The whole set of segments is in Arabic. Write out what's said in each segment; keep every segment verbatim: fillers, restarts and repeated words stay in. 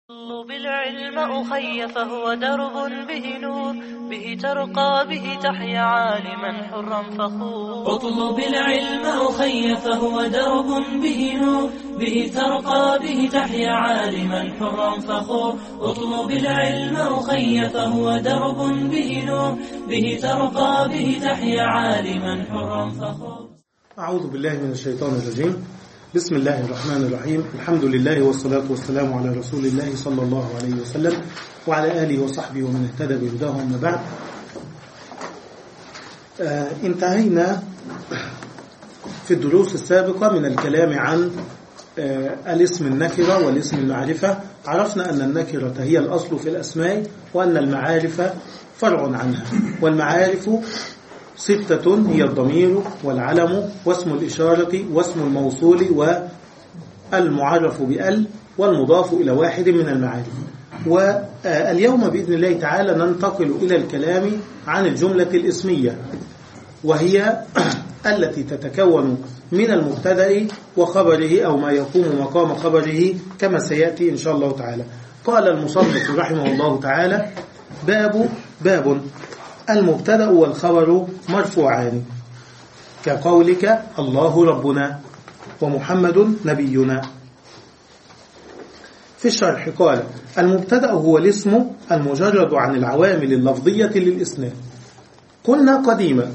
اطلب العلم أخي فهو درب به نور، به ترقى به تحيا عالما حرا فخور. اطلب العلم أخي فهو درب به نور، به ترقى به تحيا عالما حرا فخور. اطلب العلم أخي فهو درب به نور، به ترقى به تحيا عالما حرا فخور. أعوذ بالله من الشيطان الرجيم. بسم الله الرحمن الرحيم. الحمد لله والصلاة والسلام على رسول الله صلى الله عليه وسلم وعلى آله وصحبه ومن اهتدى بهداه. أما بعد، آه انتهينا في الدروس السابقة من الكلام عن آه الاسم النكرة والاسم المعرفة. عرفنا أن النكرة هي الأصل في الأسماء، وأن المعارف فرع عنها. والمعارف ستة هي الضمير والعلم واسم الإشارة واسم الموصول والمعرف بأل والمضاف إلى واحد من المعارف. واليوم بإذن الله تعالى ننتقل إلى الكلام عن الجملة الإسمية، وهي التي تتكون من المبتدأ وخبره أو ما يقوم مقام خبره كما سيأتي إن شاء الله تعالى. قال المصنف رحمه الله تعالى: باب باب المبتدأ والخبر مرفوعان، كقولك الله ربنا ومحمد نبينا. في الشرح قال: المبتدأ هو الاسم المجرد عن العوامل اللفظية للإسناد. قلنا قديما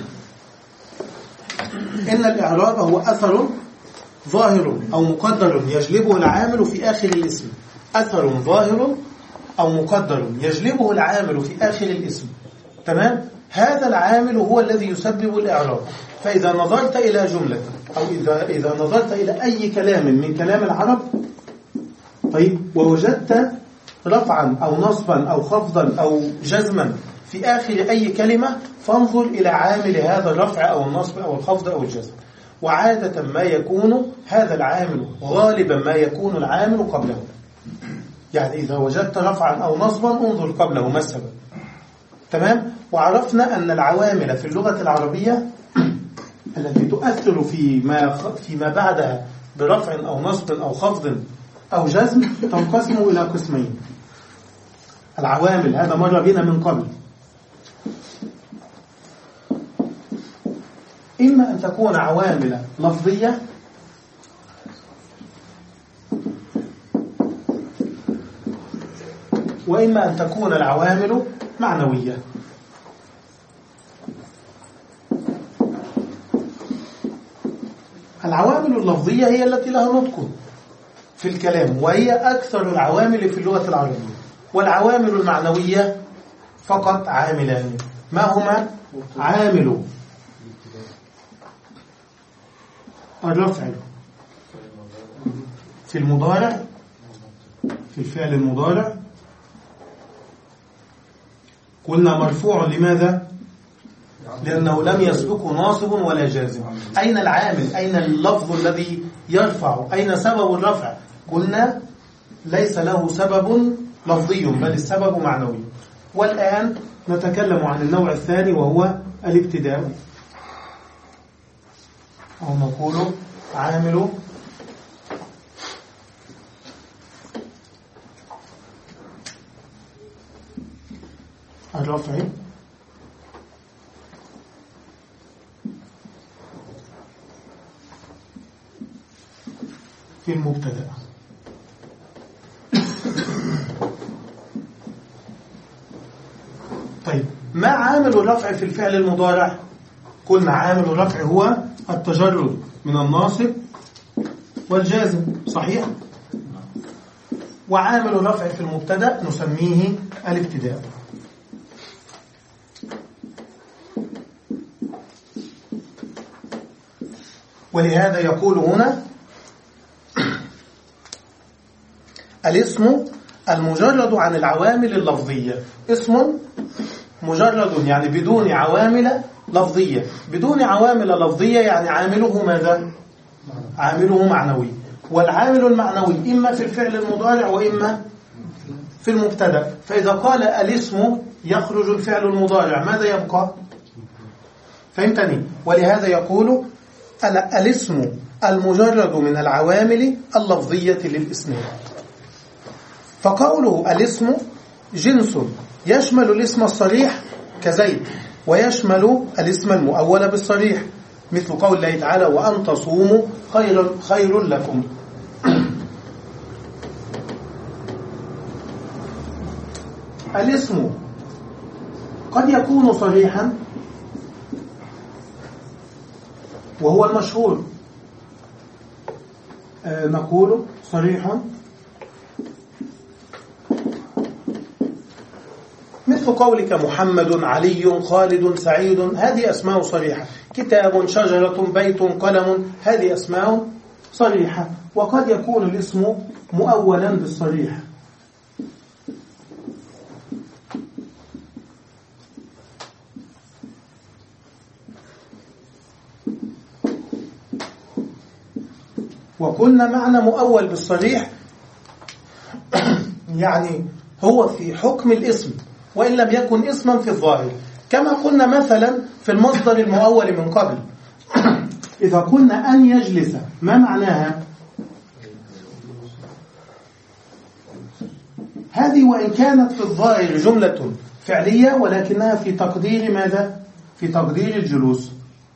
إن الإعراب هو أثر ظاهر أو مقدر يجلبه العامل في آخر الاسم. أثر ظاهر أو مقدر يجلبه العامل في آخر الاسم، تمام؟ هذا العامل هو الذي يسبب الإعراب. فإذا نظرت إلى جملة أو إذا إذا نظرت إلى أي كلام من كلام العرب، طيب، ووجدت رفعا أو نصبا أو خفضا أو جزما في آخر أي كلمة، فانظر إلى عامل هذا الرفع أو النصب أو الخفض أو الجزم. وعادة ما يكون هذا العامل، غالبا ما يكون العامل قبله. يعني إذا وجدت رفعا أو نصبا انظر قبله ما السبب، تمام؟ وعرفنا أن العوامل في اللغة العربية التي تؤثر فيما فيما بعدها برفع أو نصب أو خفض أو جزم تنقسم إلى قسمين. العوامل هذا مر بنا من قبل، إما أن تكون عوامل لفظية وإما أن تكون العوامل معنوية. العوامل اللفظية هي التي لها نطق في الكلام، وهي أكثر العوامل في اللغة العربية. والعوامل المعنوية فقط عاملان، ما هما؟ عامل الرفع في المضارع، في الفعل المضارع. قلنا مرفوع لماذا؟ لأنه لم يسبقه ناصب ولا جازم. أين العامل؟ أين اللفظ الذي يرفع؟ أين سبب الرفع؟ قلنا ليس له سبب لفظي، بل السبب معنوي. والآن نتكلم عن النوع الثاني، وهو الابتداء، أو نقول عامل الرفع في المبتدأ. طيب، ما عامل الرفع في الفعل المضارع؟ قلنا عامل الرفع هو التجرد من الناصب والجازم، صحيح؟ وعامل الرفع في المبتدأ نسميه الابتداء. ولهذا يقول هنا: الاسم المجرد عن العوامل اللفظية. اسم مجرد يعني بدون عوامل لفظية. بدون عوامل لفظية يعني عامله ماذا؟ عامله معنوي. والعامل المعنوي إما في الفعل المضارع وإما في المبتدأ. فإذا قال الاسم يخرج الفعل المضارع، ماذا يبقى؟ فهمتني؟ ولهذا يقول الاسم المجرد من العوامل اللفظية للإسناد. فقوله الاسم جنس يشمل الاسم الصريح كزيد، ويشمل الاسم المؤول بالصريح، مثل قول الله تعالى وأن تصوموا خير, خير لكم. الاسم قد يكون صريحا وهو المشهور، آه نقول صريح، مثل قولك محمد علي خالد سعيد، هذه أسماء صريحة. كتاب شجرة بيت قلم، هذه أسماء صريحة. وقد يكون الاسم مؤولا بالصريح، وقلنا معنى مؤول بالصريح يعني هو في حكم الاسم وإن لم يكن اسما في الظاهر، كما قلنا مثلا في المصدر المؤول من قبل. إذا قلنا أن يجلس، ما معناها؟ هذه وإن كانت في الظاهر جملة فعلية ولكنها في تقدير ماذا؟ في تقدير الجلوس.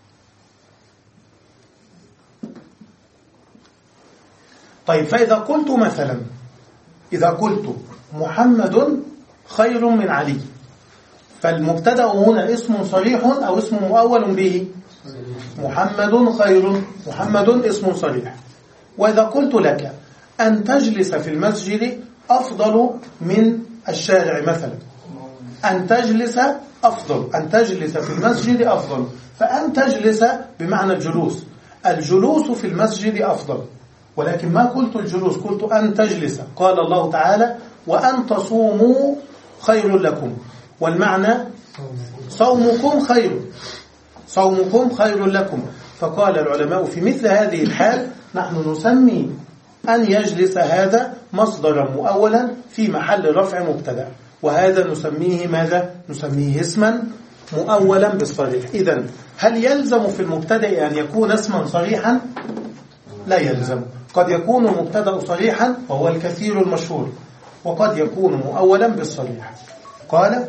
طيب، فإذا قلت مثلا إذا قلت محمد خير من علي، فالمبتدأ هنا اسم صريح أو اسم مؤول به؟ محمد خير، محمد اسم صريح. وإذا قلت لك أن تجلس في المسجد أفضل من الشارع مثلا، أن تجلس أفضل، أن تجلس في المسجد أفضل، فأن تجلس بمعنى الجلوس، الجلوس في المسجد أفضل، ولكن ما قلت الجلوس، قلت أن تجلس. قال الله تعالى وأن تصوموا خير لكم، والمعنى صومكم خير، صومكم خير لكم. فقال العلماء في مثل هذه الحال نحن نسمي أن يجلس هذا مصدرا مؤولا في محل رفع مبتدأ، وهذا نسميه ماذا؟ نسميه اسما مؤولا بالصريح. إذن هل يلزم في المبتدأ أن يكون اسما صريحا؟ لا يلزم. قد يكون المبتدأ صريحا وهو الكثير المشهور، وقد يكون مؤولا بالصريح. قال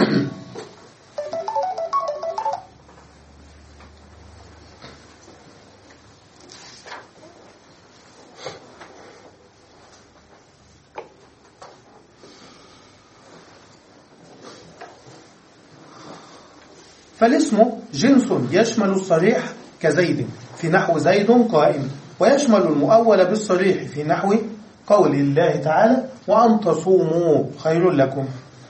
فالاسم جنس يشمل الصريح كزيد في نحو زيد قائم، ويشمل المؤول بالصريح في نحو قول الله تعالى وأن تصوموا خير لكم.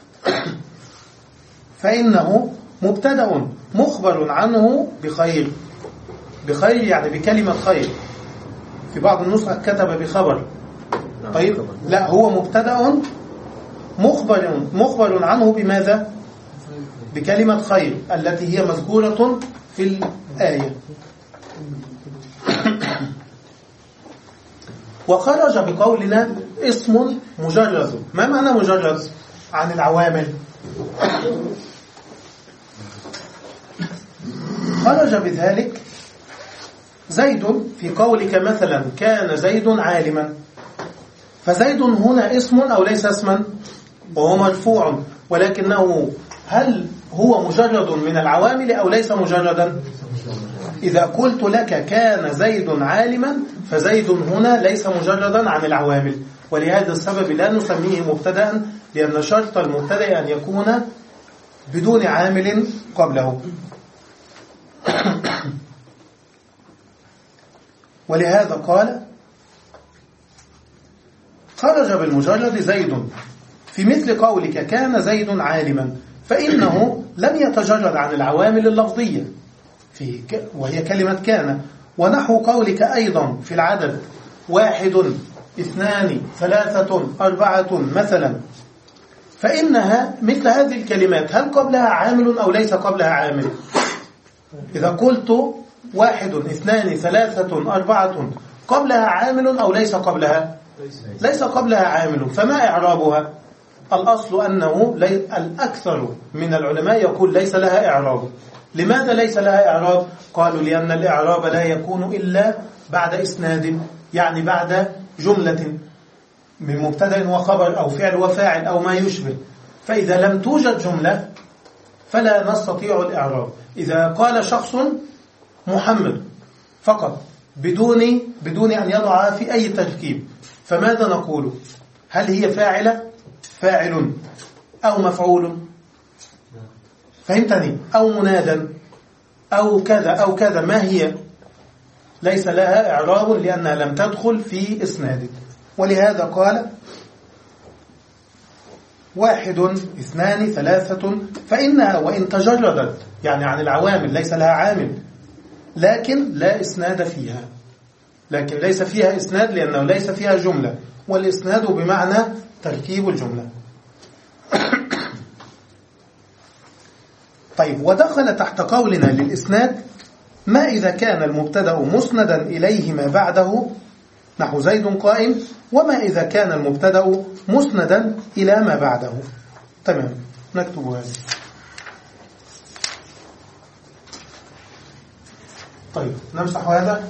فإنه مبتدأ مخبر عنه بخير، بخير يعني بكلمة خير، في بعض النسخ كتب بخبر. طيب لا، هو مبتدأ مخبر مخبر عنه بماذا؟ بكلمة خير التي هي مذكورة في الآية. وخرج بقولنا اسم مجرد. ما معنى مجرد عن العوامل؟ خرج بذلك زيد في قولك مثلا كان زيد عالما، فزيد هنا اسم أو ليس اسما؟ وهو مرفوع، ولكنه هل هو مجرد من العوامل أو ليس مجردا؟ إذا قلت لك كان زيد عالما فزيد هنا ليس مجردا عن العوامل، ولهذا السبب لا نسميه مبتدأ، لأن شرط المبتدأ أن يكون بدون عامل قبله. ولهذا قال خرج بالمجرد زيد في مثل قولك كان زيد عالما، فإنه لم يتجرد عن العوامل اللفظية في ك... وهي كلمة كان. ونحو قولك أيضا في العدد واحد اثنان ثلاثة أربعة مثلا، فإنها مثل هذه الكلمات هل قبلها عامل أو ليس قبلها عامل؟ إذا قلت واحد اثنان ثلاثة أربعة قبلها عامل أو ليس قبلها؟ ليس قبلها عامل، فما إعرابها؟ الأصل أنه لي... الأكثر من العلماء يقول ليس لها إعراب. لماذا ليس لها إعراب؟ قالوا لأن الإعراب لا يكون إلا بعد إسناد، يعني بعد جملة. من مبتدأ وخبر أو فعل وفاعل أو ما يشبه. فإذا لم توجد جملة فلا نستطيع الإعراب. إذا قال شخص محمد فقط بدون بدون أن يضع في أي تركيب، فماذا نقول؟ هل هي فاعلة فاعل أو مفعول؟ فهمتني؟ أو منادا أو كذا أو كذا، ما هي؟ ليس لها إعراب لأنها لم تدخل في إسناد. ولهذا قال واحد اثنان ثلاثة، فإنها وإن تجردت يعني عن العوامل ليس لها عامل لكن لا إسناد فيها، لكن ليس فيها إسناد لأنه ليس فيها جملة، والإسناد بمعنى تركيب الجملة. طيب، ودخل تحت قولنا للإسناد ما إذا كان المبتدأ مسندا إليه ما بعده، نحو زيد قائم، وما إذا كان المبتدأ مسندا إلى ما بعده. تمام، نكتب هذا. طيب، نمسح هذا.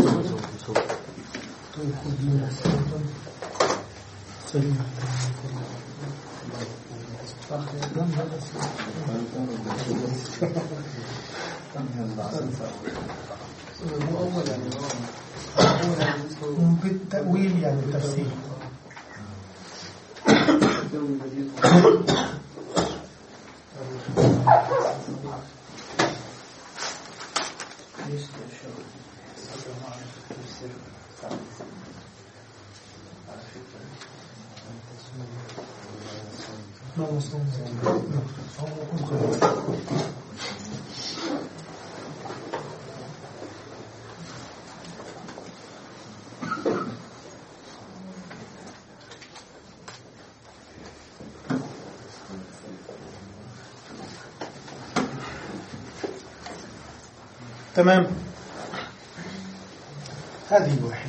بالتأويل يعني بالتفسير. تمام، هذه واحدة.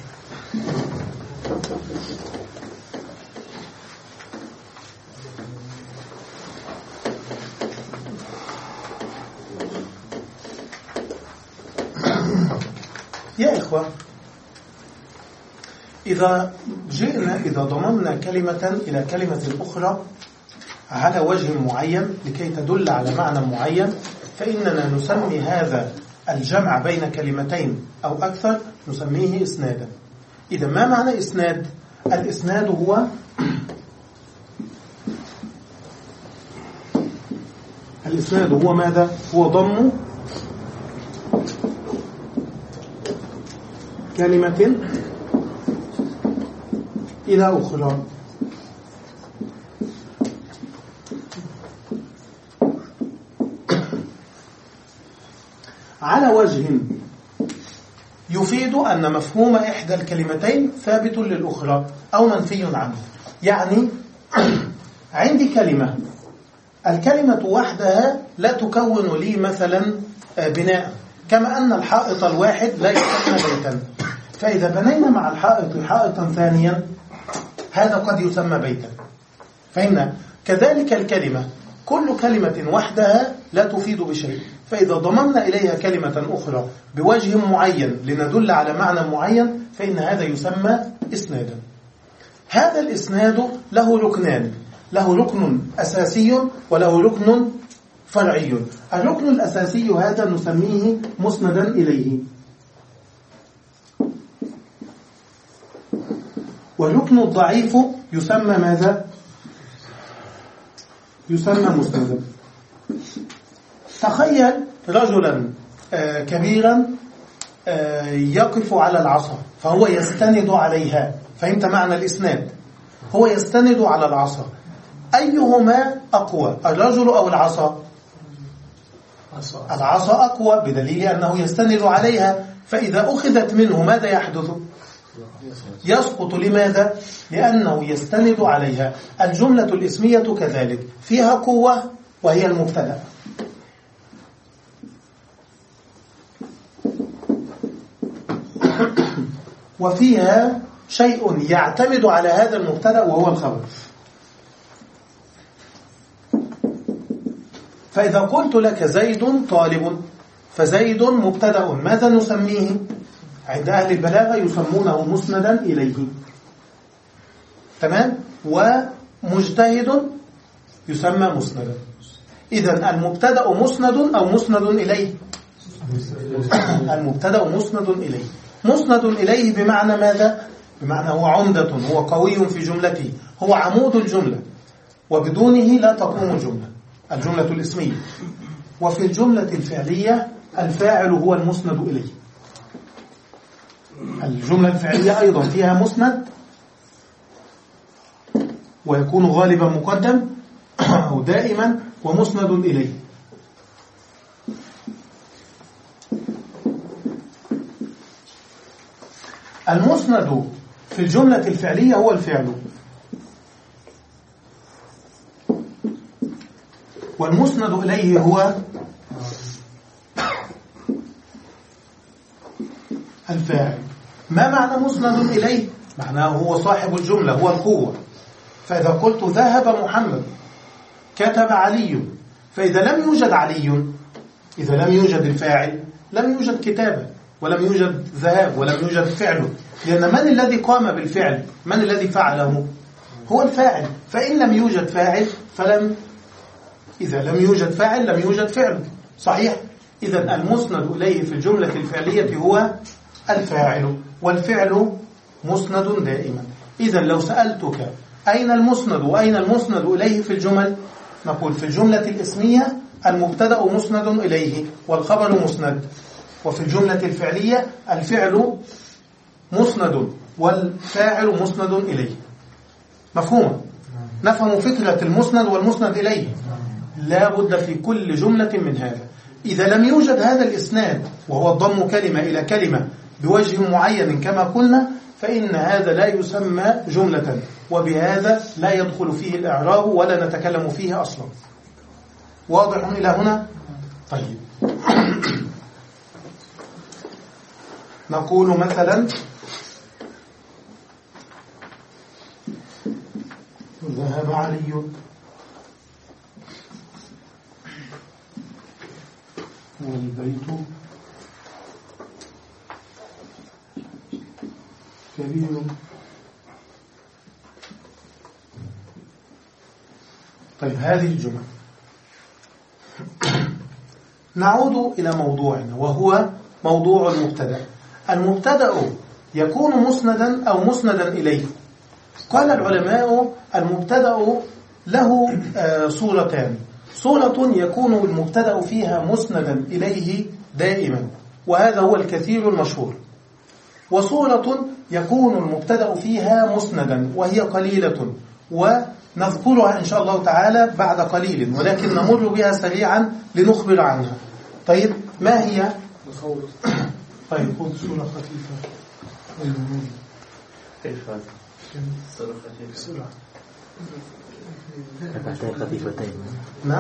يا إخوة، إذا جئنا إذا ضممنا كلمة إلى كلمة أخرى على وجه معين لكي تدل على معنى معين، فإننا نسمي هذا الجمع بين كلمتين أو أكثر نسميه إسنادا. إذا ما معنى إسناد؟ الإسناد هو الإسناد هو ماذا؟ هو ضم كلمة إلى أخرى. على وجه يفيد أن مفهوم إحدى الكلمتين ثابت للأخرى أو منفي عنه. يعني عندي كلمة، الكلمة وحدها لا تكون لي مثلا بناء، كما أن الحائط الواحد لا يسمى بيتا، فإذا بنينا مع الحائط حائطا ثانيا هذا قد يسمى بيتا. فإن كذلك الكلمة كل كلمة وحدها لا تفيد بشيء، فإذا ضممنا إليها كلمة أخرى بوجه معين لندل على معنى معين فإن هذا يسمى إسنادا. هذا الإسناد له ركنان، له ركن أساسي وله ركن فرعي. الركن الأساسي هذا نسميه مسندا إليه، والركن الضعيف يسمى ماذا؟ يسمى مسندا. تخيل رجلا كبيرا يقف على العصا فهو يستند عليها، فهمت معنى الإسناد؟ هو يستند على العصا، أيهما أقوى، الرجل أو العصا؟ العصا أقوى بدليل أنه يستند عليها، فإذا أخذت منه ماذا يحدث؟ يسقط. لماذا؟ لأنه يستند عليها. الجملة الاسمية كذلك فيها قوة وهي المبتدأ، وفيها شيء يعتمد على هذا المبتدأ وهو الخبر. فإذا قلت لك زيد طالب، فزيد مبتدأ، ماذا نسميه؟ عند أهل البلاغة يسمونه مسندا إليه. تمام. ومجتهد يسمى مسندا. إذن المبتدأ مسند أو مسند إليه؟ المبتدأ مسند إليه. مسند إليه بمعنى ماذا؟ بمعنى هو عمدة، هو قوي في جملته، هو عمود الجملة، وبدونه لا تقوم الجملة، الجملة الاسمية. وفي الجملة الفعلية الفاعل هو المسند إليه. الجملة الفعلية أيضا فيها مسند ويكون غالبا مقدم أو دائما، ومسند إليه. المسند في الجملة الفعلية هو الفعل، والمسند إليه هو الفاعل. ما معنى مسند إليه؟ معناه هو صاحب الجملة، هو القوة. فإذا قلت ذهب محمد، كتب علي، فإذا لم يوجد علي، إذا لم يوجد الفاعل لم يوجد كتابة، ولم يوجد ذهاب، ولم يوجد فعل. لأن من الذي قام بالفعل؟ من الذي فعله؟ هو الفاعل. فإن لم يوجد فاعل فلم إذا لم يوجد فاعل لم يوجد فعل. صحيح؟ إذا المسند إليه في الجملة الفعلية هو الفاعل، والفعل مسند دائما. إذا لو سألتك أين المسند وأين المسند إليه في الجمل، نقول في الجملة الاسمية المبتدأ مسند إليه والخبر مسند، وفي الجملة الفعلية الفعل مسند والفاعل مسند إليه. مفهوم؟ نفهم فكرة المسند والمسند إليه. لا بد في كل جملة من هذا. إذا لم يوجد هذا الإسناد وهو الضم كلمة إلى كلمة بوجه معين كما قلنا، فإن هذا لا يسمى جملة، وبهذا لا يدخل فيه الإعراب ولا نتكلم فيه أصلا. واضح إلى هنا؟ طيب. نقول مثلا ذهب علي، والبيت كبير. طيب هذه الجمل. نعود إلى موضوعنا وهو موضوع المبتدأ. المبتدأ يكون مسندا أو مسندا إليه. قال العلماء المبتدأ له صورتان: صورة يكون المبتدأ فيها مسندا إليه دائما، وهذا هو الكثير المشهور، وصورة يكون المبتدأ فيها مسندا وهي قليلة، ونذكرها إن شاء الله تعالى بعد قليل، ولكن نمر بها سريعا لنخبر عنها. طيب ما هي؟ طيب خذ صورة خفيفة. كيف هذا؟ صورة خفيفة. ركعتين خفيفتين. نعم.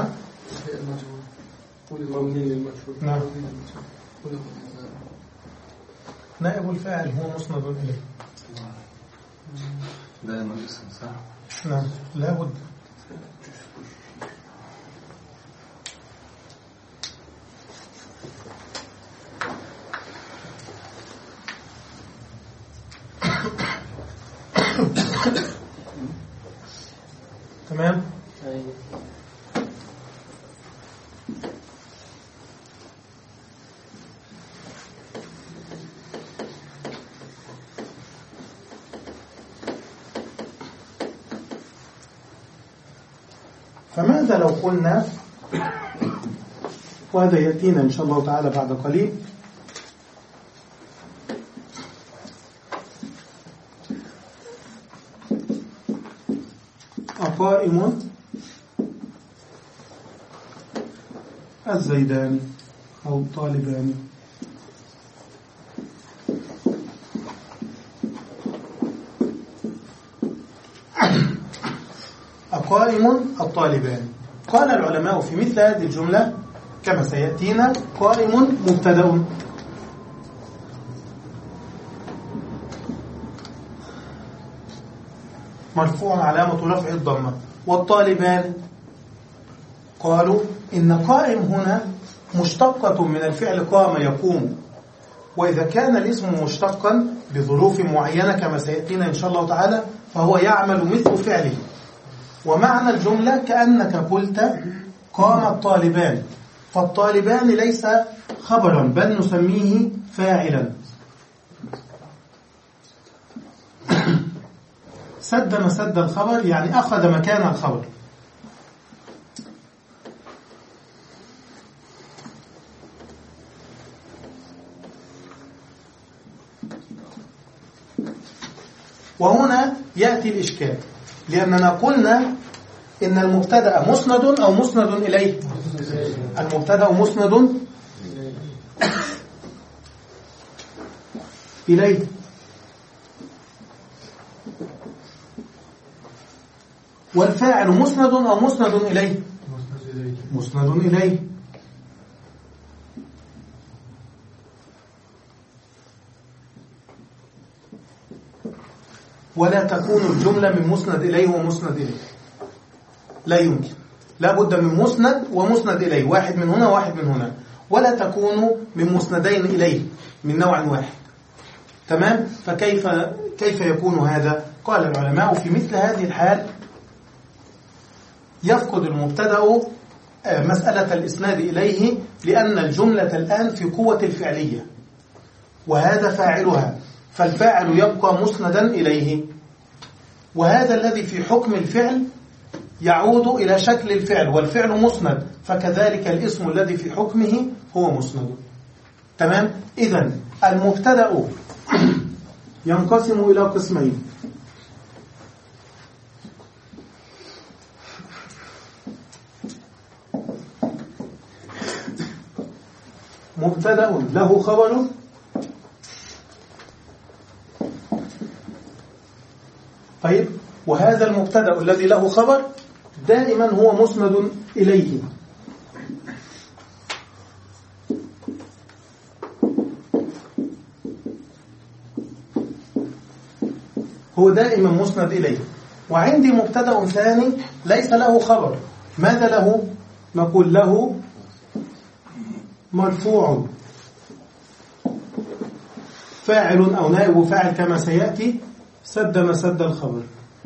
نعم. نائب الفاعل هو مسند إليه. دائما الاسم صح؟ نعم لا بد. تمام. فماذا لو قلنا، وهذا يأتينا إن شاء الله تعالى بعد قليل، أقائم الزيدان أو الطالبان. أقائم الطالبان. قال العلماء في مثل هذه الجملة كما سيأتينا: قائم مبتدأ، مرفوع علامة رفع الضمة، والطالبان قالوا إن قائم هنا مشتقة من الفعل قام يقوم، وإذا كان الاسم مشتقا بظروف معينة كما سيأتينا إن شاء الله تعالى فهو يعمل مثل فعله. ومعنى الجملة كأنك قلت قام الطالبان، فالطالبان ليس خبرا بل نسميه فاعلا. سد مسد الخبر يعني أخذ مكان الخبر. وهنا يأتي الإشكال، لأننا قلنا إن المبتدأ مسند أو مسند إليه. المبتدأ مسند إليه، والفاعل مسند أو مسند إليه. مسند إليه. ولا تكون الجملة من مسند إليه ومسند إليه، لا يمكن، لا بد من مسند ومسند إليه، واحد من هنا واحد من هنا، ولا تكون من مسندين إليه من نوع واحد. تمام؟ فكيف كيف يكون هذا؟ قال العلماء في مثل هذه الحال يفقد المبتدأ مسألة الإسناد إليه، لأن الجملة الآن في قوة الفعلية وهذا فاعلها، فالفاعل يبقى مسندا إليه، وهذا الذي في حكم الفعل يعود إلى شكل الفعل، والفعل مسند، فكذلك الاسم الذي في حكمه هو مسند. تمام؟ إذن المبتدأ ينقسم إلى قسمين: مبتدأ له خبر طيب، وهذا المبتدأ الذي له خبر دائما هو مسند إليه. هو دائما مسند إليه. وعندي مبتدأ ثاني ليس له خبر، ماذا له؟ نقول له مرفوع، فاعل أو نائب فاعل كما سيأتي، سد مسد الخبر.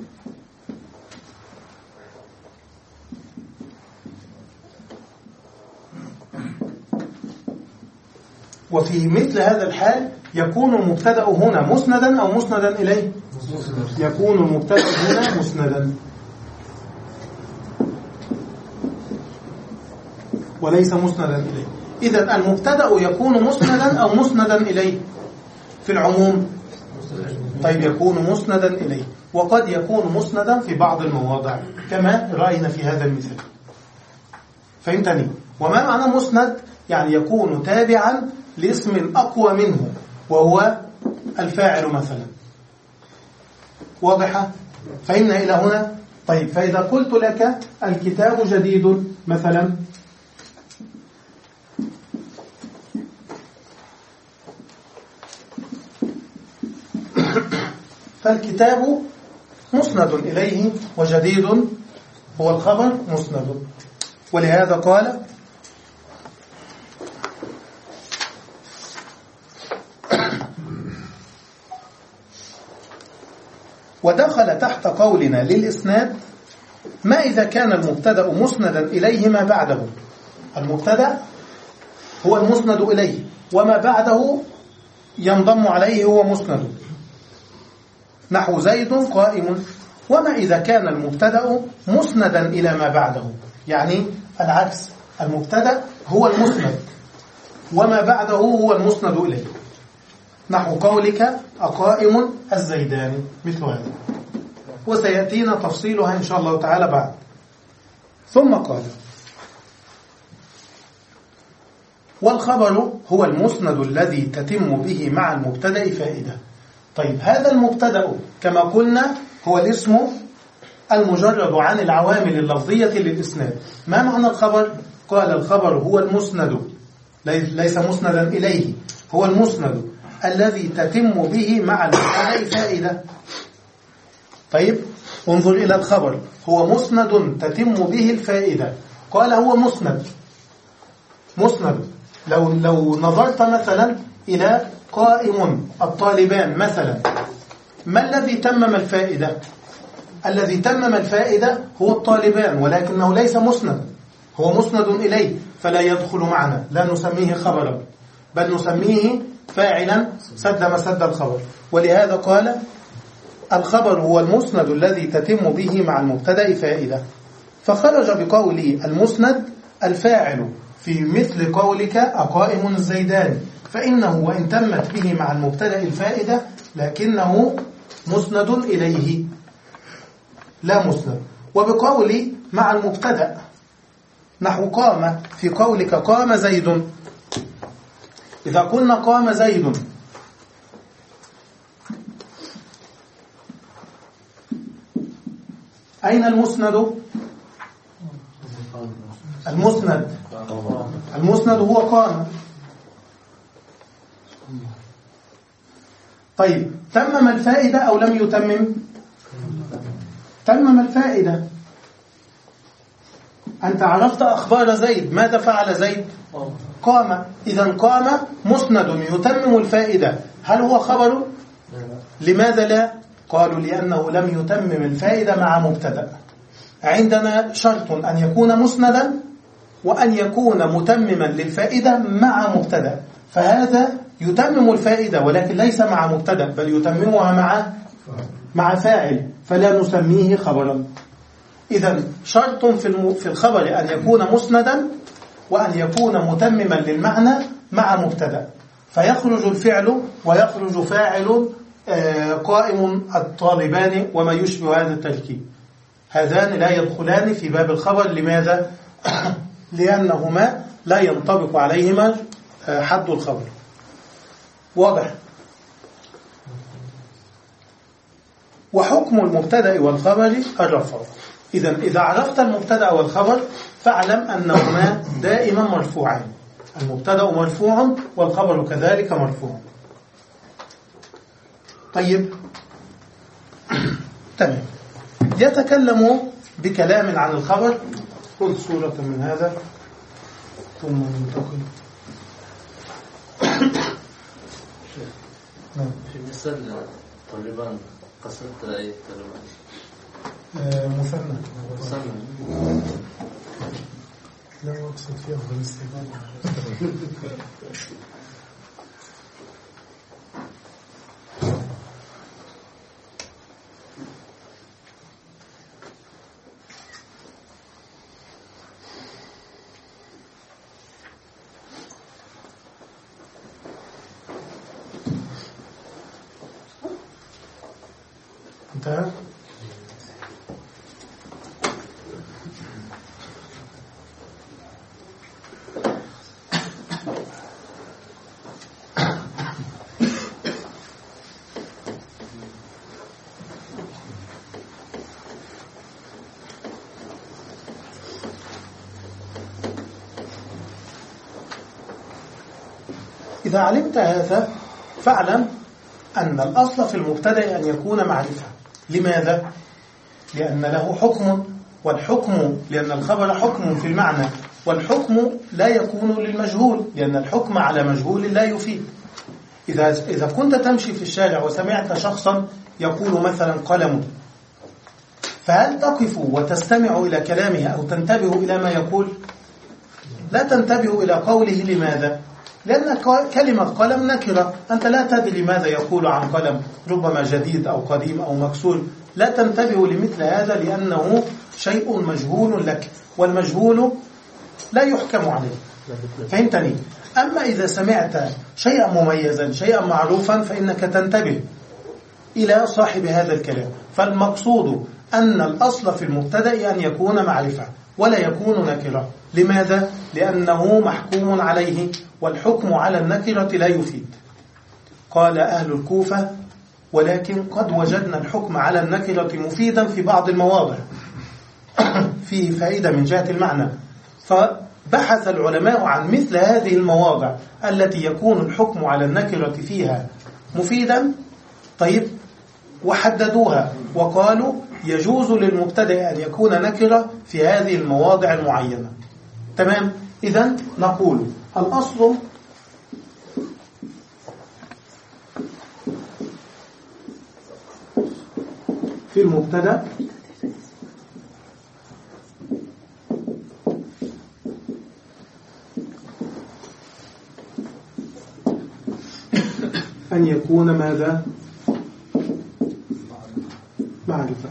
وفي مثل هذا الحال يكون المبتدأ هنا مسندا أو مسندا إليه؟ يكون المبتدأ هنا مسندا وليس مسندا إليه. إذن المبتدأ يكون مسندا أو مسندا إليه في العموم؟ طيب يكون مسندا إليه، وقد يكون مسندا في بعض المواضع كما رأينا في هذا المثال. فهمتني؟ وما معنى مسند؟ يعني يكون تابعا لاسم أقوى منه وهو الفاعل مثلا. واضحة؟ فهمنا إلى هنا؟ طيب، فإذا قلت لك الكتاب جديد مثلا، فالكتاب مسند إليه وجديد هو الخبر مسند. ولهذا قال ودخل تحت قولنا للإسناد ما إذا كان المبتدأ مسندا إليه ما بعده. المبتدأ هو المسند إليه وما بعده ينضم عليه هو مسند، نحو زيد قائم. وما إذا كان المبتدأ مسندا إلى ما بعده، يعني العكس، المبتدأ هو المسند وما بعده هو المسند إليه، نحو قولك أقائم الزيدان، مثل هذا، وسيأتينا تفصيلها إن شاء الله تعالى بعد. ثم قال والخبر هو المسند الذي تتم به مع المبتدأ فائدة. طيب، هذا المبتدأ كما قلنا هو الاسم المجرد عن العوامل اللفظية للإسناد. ما معنى الخبر؟ قال الخبر هو المسند، ليس مسندا إليه، هو المسند الذي تتم به مع المبتدأ فائدة. طيب، انظر إلى الخبر، هو مسند تتم به الفائدة. قال هو مسند مسند لو لو نظرت مثلا إلى قائم الطالبان مثلا، ما الذي تمم الفائدة؟ الذي تمم الفائدة هو الطالبان، ولكنه ليس مسند، هو مسند إليه، فلا يدخل معنا، لا نسميه خبرا بل نسميه فاعلا سد مسد الخبر. ولهذا قال الخبر هو المسند الذي تتم به مع المبتدأ فائدة. فخرج بقوله المسند الفاعل في مثل قولك أقائم الزيدان، فإنه وإن تمت به مع المبتدأ الفائدة لكنه مسند إليه لا مسند. وبقولي مع المبتدأ نحو قام، في قولك قام زيد، إذا قلنا قام زيد أين المسند؟ المسند المسند هو قام. طيب تمم الفائدة أو لم يتمم؟ تمم الفائدة. أنت عرفت أخبار زيد، ماذا فعل زيد؟ قام. إذن قام مسند يتمم الفائدة، هل هو خبر؟ لماذا لا؟ قالوا لأنه لم يتمم الفائدة مع مبتدأ. عندنا شرط أن يكون مسندا وأن يكون متمما للفائدة مع مبتدأ، فهذا يتمم الفائدة ولكن ليس مع مبتدأ بل يتممها مع مع فاعل، فلا نسميه خبرا. إذن شرط في في الخبر أن يكون مسندا وأن يكون متمما للمعنى مع مبتدأ، فيخرج الفعل ويخرج فاعل قائم الطالبان وما يشبه هذا التركيب. هذان لا يدخلان في باب الخبر. لماذا؟ لأنهما لا ينطبق عليهما حد الخبر. واضح؟ وحكم المبتدأ والخبر الرفع. إذن إذا عرفت المبتدأ والخبر فاعلم أنهما دائما مرفوعان، المبتدأ مرفوع والخبر كذلك مرفوع. طيب تمام. يتكلم بكلام عن الخبر. خذ صورة من هذا ثم ننتقل. في مثال طالبان قصدت أي طالبان مثنى مثنى لا أقصد في أفضل الاستعمال. انتهى. إذا علمت هذا فاعلم أن الأصل في المبتدأ أن يكون معرفة. لماذا؟ لأن له حكم، والحكم لأن الخبر حكم في المعنى، والحكم لا يكون للمجهول لأن الحكم على مجهول لا يفيد. إذا إذا كنت تمشي في الشارع وسمعت شخصا يقول مثلا قلم، فهل تقف وتستمع إلى كلامه أو تنتبه إلى ما يقول؟ لا تنتبه إلى قوله. لماذا؟ لأن كلمة قلم نكرة، أنت لا تدري ماذا يقول عن قلم، ربما جديد أو قديم أو مكسور، لا تنتبه لمثل هذا لأنه شيء مجهول لك، والمجهول لا يحكم عليه. فهمتني؟ أما إذا سمعت شيئا مميزا شيئا معروفا فإنك تنتبه إلى صاحب هذا الكلام. فالمقصود أن الأصل في المبتدأ أن يكون معرفة ولا يكون نكرة. لماذا؟ لأنه محكوم عليه، والحكم على النكرة لا يفيد. قال أهل الكوفة ولكن قد وجدنا الحكم على النكرة مفيدا في بعض المواضع فيه فائدة من جهة المعنى، فبحث العلماء عن مثل هذه المواضع التي يكون الحكم على النكرة فيها مفيدا. طيب وحددوها وقالوا يجوز للمبتدأ أن يكون نكرة في هذه المواضع المعينة. تمام؟ إذن نقول الأصل في المبتدأ أن يكون ماذا؟ معرفة.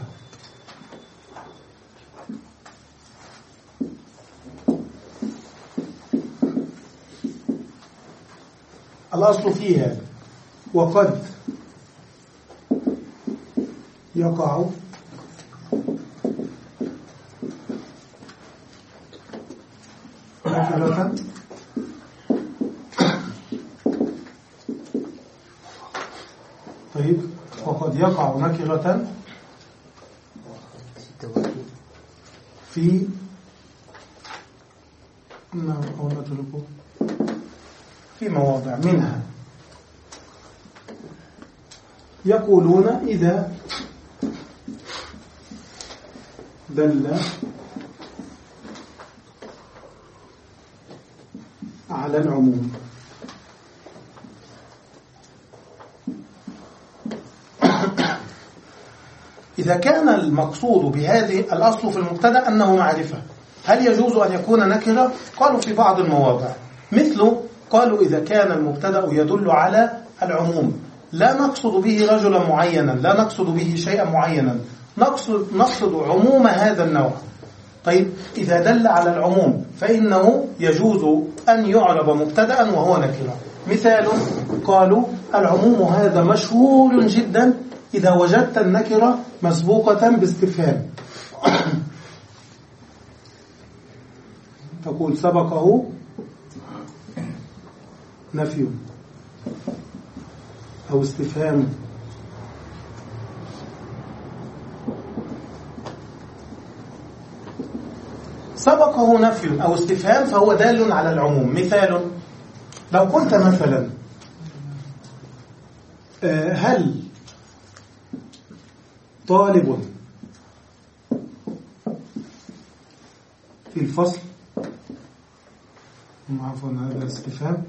الأصل فيها وقد يقع نكرة طيب وقد يقع نكرة في أو نتركه في مواضع منها يقولون إذا دل على العموم إذا كان المقصود بهذه الأصل في المبتدأ أنه معرفة، هل يجوز أن يكون نكرة؟ قالوا في بعض المواضع، مثل قالوا إذا كان المبتدأ يدل على العموم لا نقصد به رجلا معينا، لا نقصد به شيئا معينا، نقصد, نقصد عموم هذا النوع. طيب إذا دل على العموم فإنه يجوز أن يعرب مبتدأ وهو نكرة. مثال قالوا العموم هذا مشهور جدا إذا وجدت النكرة مسبوقة باستفهام تقول سبقه نفي أو استفهام. سبقه نفي أو استفهام فهو دال على العموم. مثال لو قلت مثلا هل طالب في الفصل، عفوا هذا استفهام،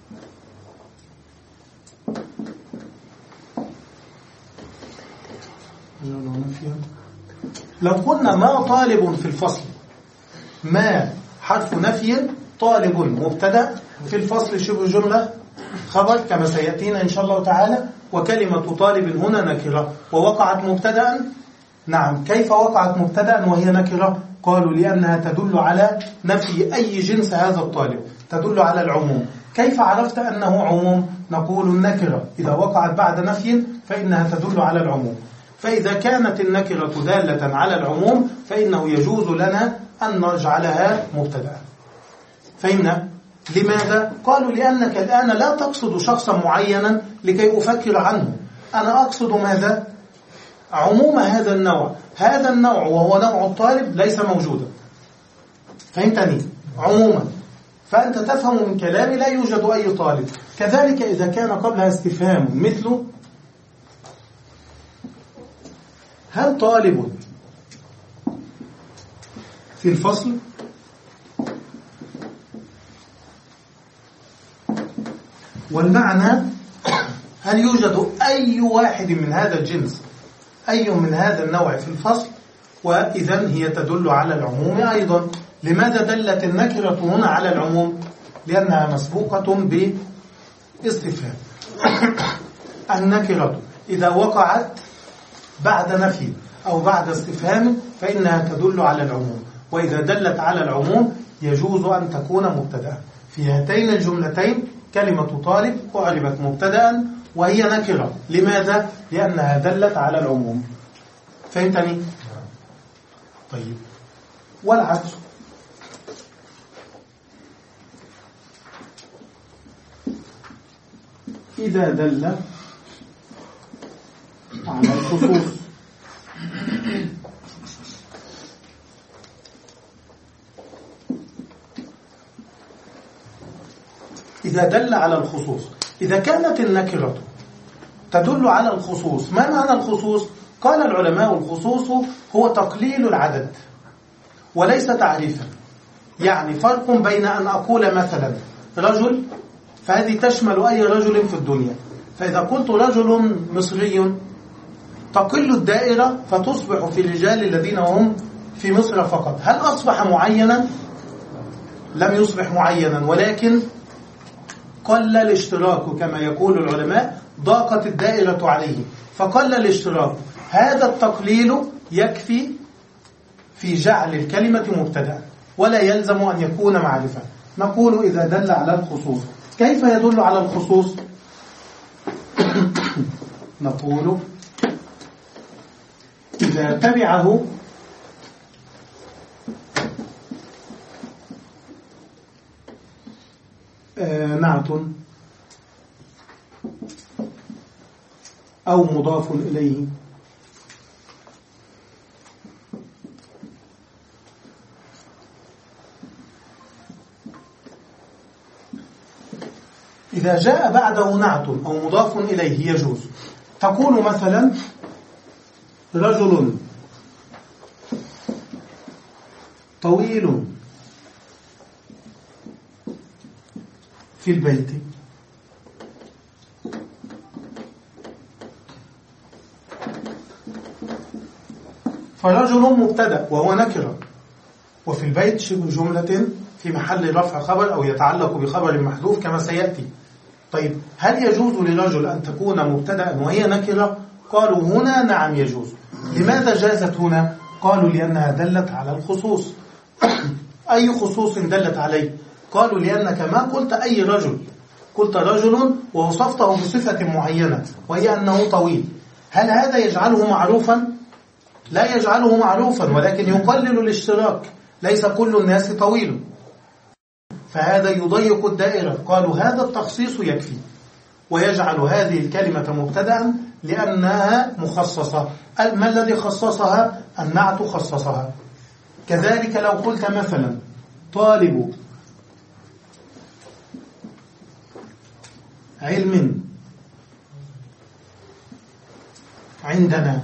لو قلنا ما طالب في الفصل، ما حرف نفي، طالب مبتدأ، في الفصل شبه جملة خبر كما سيأتينا إن شاء الله تعالى، وكلمة طالب هنا نكرة ووقعت مبتدأ. نعم، كيف وقعت مبتدأ وهي نكرة؟ قالوا لأنها تدل على نفي أي جنس هذا الطالب، تدل على العموم. كيف عرفت أنه عموم؟ نقول النكرة إذا وقعت بعد نفي فإنها تدل على العموم. فإذا كانت النكرة دالة على العموم فإنه يجوز لنا أن نجعلها مبتدأ. فهمنا؟ لماذا؟ قالوا لأنك الآن لا تقصد شخصا معينا لكي أفكر عنه، أنا أقصد ماذا؟ عموم هذا النوع. هذا النوع وهو نوع الطالب ليس موجودا، فهمتني؟ عموما، فأنت تفهم من كلامي لا يوجد أي طالب. كذلك إذا كان قبلها استفهام مثل هل طالب في الفصل؟ والمعنى هل يوجد أي واحد من هذا الجنس، أي من هذا النوع في الفصل؟ وإذن هي تدل على العموم أيضا. لماذا دلت النكرة هنا على العموم؟ لأنها مسبوقة باستفهام. النكرة إذا وقعت بعد نفي أو بعد استفهام فإنها تدل على العموم، وإذا دلت على العموم يجوز أن تكون مبتدأ. في هاتين الجملتين كلمة طالب أعربت مبتدأ وهي نكرة. لماذا؟ لأنها دلت على العموم. فهمتني؟ طيب، والعكس إذا دل على الخصوص. إذا دل على الخصوص، إذا كانت النكرة تدل على الخصوص، ما معنى الخصوص؟ قال العلماء الخصوص هو تقليل العدد وليس تعريفا. يعني فرق بين أن أقول مثلا رجل، فهذه تشمل أي رجل في الدنيا، فإذا قلت رجل مصري تقل الدائرة فتصبح في الرجال الذين هم في مصر فقط. هل أصبح معينا؟ لم يصبح معينا، ولكن قل الاشتراك كما يقول العلماء، ضاقت الدائرة عليه فقل الاشتراك. هذا التقليل يكفي في جعل الكلمة مبتدأ ولا يلزم أن يكون معرفة. نقول إذا دل على الخصوص. كيف يدل على الخصوص؟ نقول إذا تبعه آه نعت أو مضاف إليه إذا جاء بعده نعت أو مضاف إليه يجوز. تقول مثلا رجل طويل في البيت. فرجل مبتدأ وهو نكرة، وفي البيت شبه جملة في محل رفع خبر أو يتعلق بخبر محذوف كما سيأتي. طيب هل يجوز لرجل أن تكون مبتدأ وهي نكرة؟ قالوا هنا نعم يجوز. لماذا جازت هنا؟ قالوا لأنها دلت على الخصوص. أي خصوص دلت عليه؟ قالوا لأنك ما قلت أي رجل، قلت رجل ووصفته بصفة معينة وهي أنه طويل. هل هذا يجعله معروفا؟ لا يجعله معروفا، ولكن يقلل الاشتراك. ليس كل الناس طويل، فهذا يضيق الدائرة. قالوا هذا التخصيص يكفي ويجعل هذه الكلمة مبتدأ لأنها مخصصة. ما الذي خصصها؟ النعت خصصها. كذلك لو قلت مثلا طالب علم عندنا،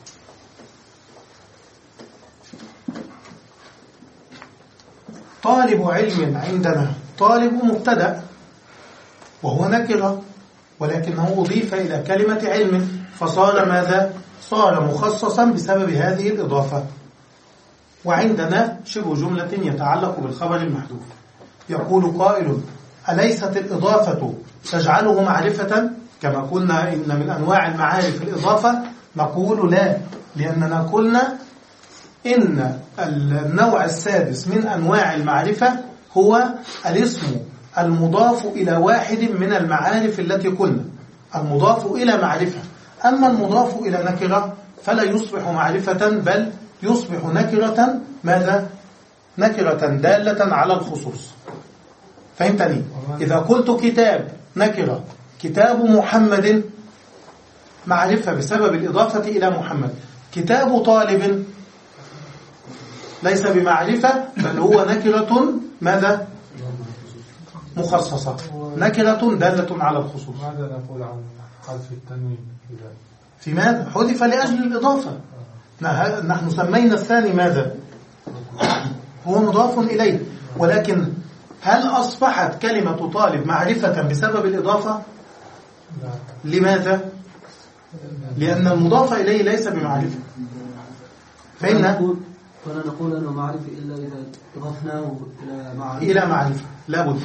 طالب علم عندنا، طالب مبتدأ وهو نكرة ولكنه أضيف إلى كلمة علم فصار ماذا؟ صار مخصصا بسبب هذه الإضافة. وعندنا شبه جملة يتعلق بالخبر المحذوف. يقول قائل أليست الإضافة تجعله معرفة؟ كما قلنا إن من أنواع المعارف الإضافة. نقول لا، لأننا قلنا إن النوع السادس من أنواع المعرفة هو الاسم المضاف إلى واحد من المعارف التي قلنا، المضاف إلى معرفة. أما المضاف إلى نكرة فلا يصبح معرفة بل يصبح نكرة. ماذا؟ نكرة دالة على الخصوص. فهمتني؟ إذا قلت كتاب نكرة، كتاب محمد معرفة بسبب الإضافة إلى محمد. كتاب طالب ليس بمعرفة بل هو نكرة ماذا؟ مخصصة، نكرة دالة على الخصوص. ماذا نقول عن حذف التنوين في ماذا؟ حذف لأجل الإضافة. نحن سمينا الثاني ماذا؟ هو مضاف إليه، ولكن هل أصبحت كلمة طالب معرفة بسبب الإضافة؟ لماذا؟ لأن المضاف إليه ليس بمعرفة. فإن فلا نقول أنه معرفة إلا إذا أضفناه إلى معرفة. إلى معرفة لا بد.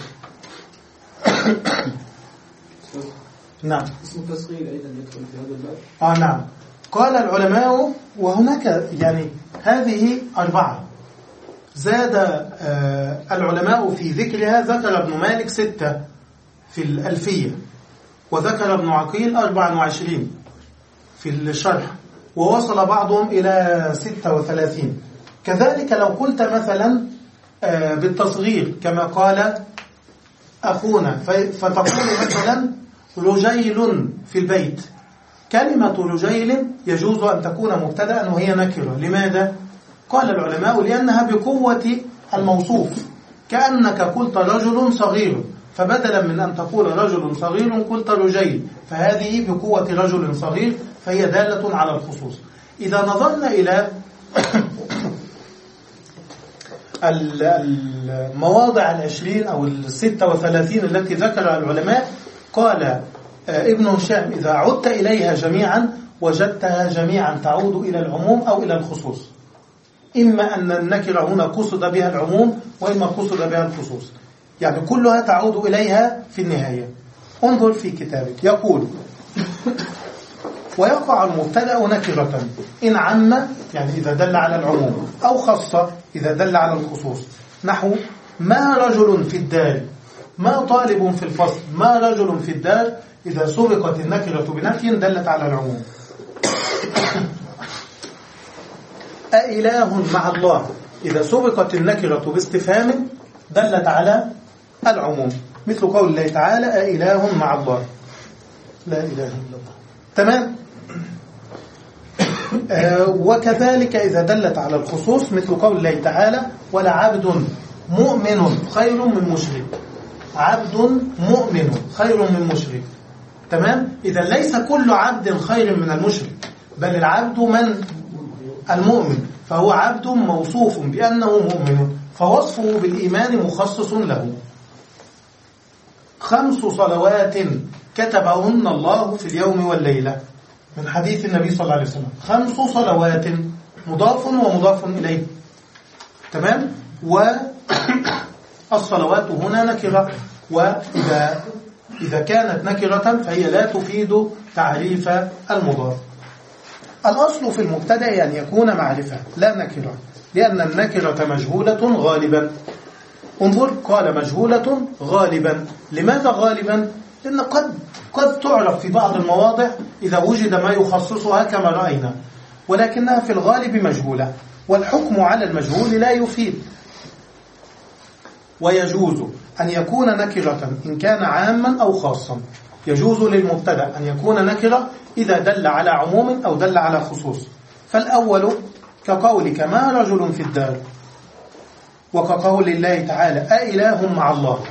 نعم. اسم التصغير أيضا يدخل في هذا الباب. آه نعم. قال العلماء وهناك يعني هذه أربعة. زاد آه العلماء في ذكرها. ذكر ابن مالك ستة في الألفية، وذكر ابن عقيل أربعة وعشرين في الشرح، ووصل بعضهم إلى ستة وثلاثين. كذلك لو قلت مثلا آه بالتصغير كما قال أخونا، فتقول مثلا رجيل في البيت. كلمة رجيل يجوز أن تكون مبتدأ وهي نكرة. لماذا؟ قال العلماء لأنها بقوة الموصوف، كأنك قلت رجل صغير، فبدلا من أن تقول رجل صغير قلت رجيل، فهذه بقوة رجل صغير فهي دالة على الخصوص. إذا نظرنا إلى المواضع العشرين أو الستة وثلاثين التي ذكر العلماء، قال ابن هشام إذا عدت إليها جميعا وجدتها جميعا تعود إلى العموم أو إلى الخصوص. إما أن النكرة هنا قصد بها العموم وإما قصد بها الخصوص، يعني كلها تعود إليها في النهاية. انظر في كتابك، يقول: ويقع المبتدأ نكرة إن عم، يعني إذا دل على العموم، أو خص إذا دل على الخصوص. نحو: ما رجل في الدار، ما طالب في الفصل. ما رجل في الدار إذا سبقت النكرة بنفي دلت على العموم. أإله مع الله إذا سبقت النكرة باستفهام دلت على العموم، مثل قول الله تعالى: أإله مع الله، لا إله إلا الله. تمام. آه وكذلك إذا دلت على الخصوص، مثل قول الله تعالى: ولعبد مؤمن خير من مشرك. عبد مؤمن خير من مشرك. تمام. إذا ليس كل عبد خير من المشرك، بل العبد من المؤمن، فهو عبد موصوف بأنه مؤمن، فوصفه بالإيمان مخصص له. خمس صلوات كتبهن الله في اليوم والليلة، من حديث النبي صلى الله عليه وسلم. خمس صلوات مضاف ومضاف إليه. تمام. والصلوات هنا نكرة، وإذا إذا كانت نكرة فهي لا تفيد تعريف المضاف. الأصل في المبتدأ أن يكون معرفة لا نكرة، لأن النكرة مجهولة غالبا. انظر، قال مجهولة غالبا. لماذا غالبا؟ لأن قد قد تعرف في بعض المواضع إذا وجد ما يخصصها كما رأينا، ولكنها في الغالب مجهولة، والحكم على المجهول لا يفيد. ويجوز أن يكون نكرة إن كان عاما أو خاصا. يجوز للمبتدأ أن يكون نكرة إذا دل على عموم أو دل على خصوص. فالأول كقولك: ما رجل في الدار، وكقول الله تعالى: أإله مع الله.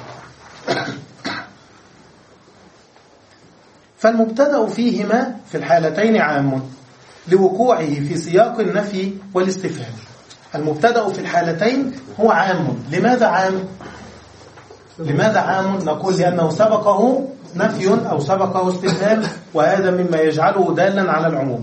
فالمبتدأ فيهما في الحالتين عام لوقوعه في سياق النفي والاستفهام. المبتدأ في الحالتين هو عام. لماذا عام؟ لماذا عام؟ نقول لأنه سبقه نفي أو سبقه استفهام، وهذا مما يجعله دالا على العموم.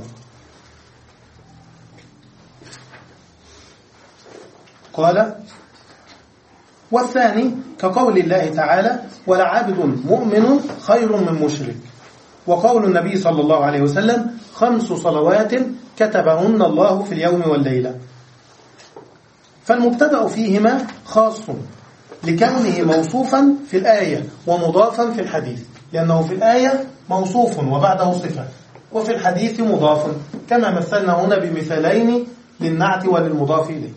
قال: والثاني كقول الله تعالى: ولعبد مؤمن خير من مشرك. وقول النبي صلى الله عليه وسلم: خمس صلوات كتبهن الله في اليوم والليلة. فالمبتدأ فيهما خاص لكونه موصوفا في الآية ومضافا في الحديث، لأنه في الآية موصوف وبعده صفة، وفي الحديث مضاف، كما مثلنا هنا بمثالين للنعت وللمضاف إليه.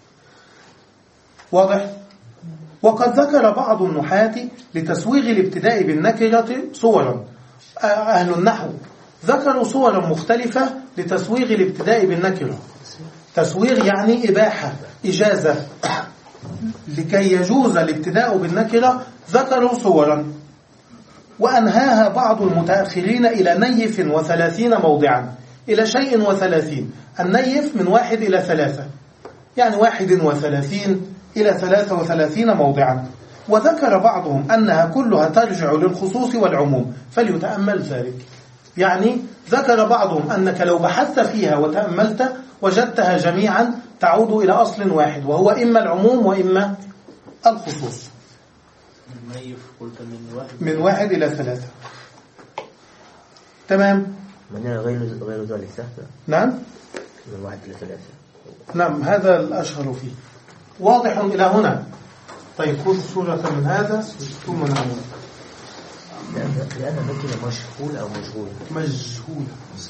واضح؟ وقد ذكر بعض النحاة لتسويغ الابتداء بالنكرة صورا. أهل النحو ذكروا صورا مختلفة لتسويغ الابتداء بالنكرة. تسويغ يعني إباحة، إجازة. لكي يجوز الابتداء بالنكرة ذكروا صورا، وأنهاها بعض المتأخرين إلى نيف وثلاثين موضعا، إلى شيء وثلاثين. النيف من واحد إلى ثلاثة، يعني واحد وثلاثين إلى ثلاثة وثلاثين موضعا. وذكر بعضهم أنها كلها ترجع للخصوص والعموم، فليتأمل ذلك. يعني ذكر بعضهم أنك لو بحثت فيها وتأملت وجدتها جميعا تعود إلى أصل واحد، وهو إما العموم وإما الخصوص. من واحد إلى ثلاثة. تمام. من غير غير ذلك سهل. نعم. من واحد إلى ثلاثة. نعم، هذا الأشهر فيه. واضح إلى هنا. طيب، خذ صورة من هذا ثم نعود. لأن النكرة مشغول أو مشغول مجهول.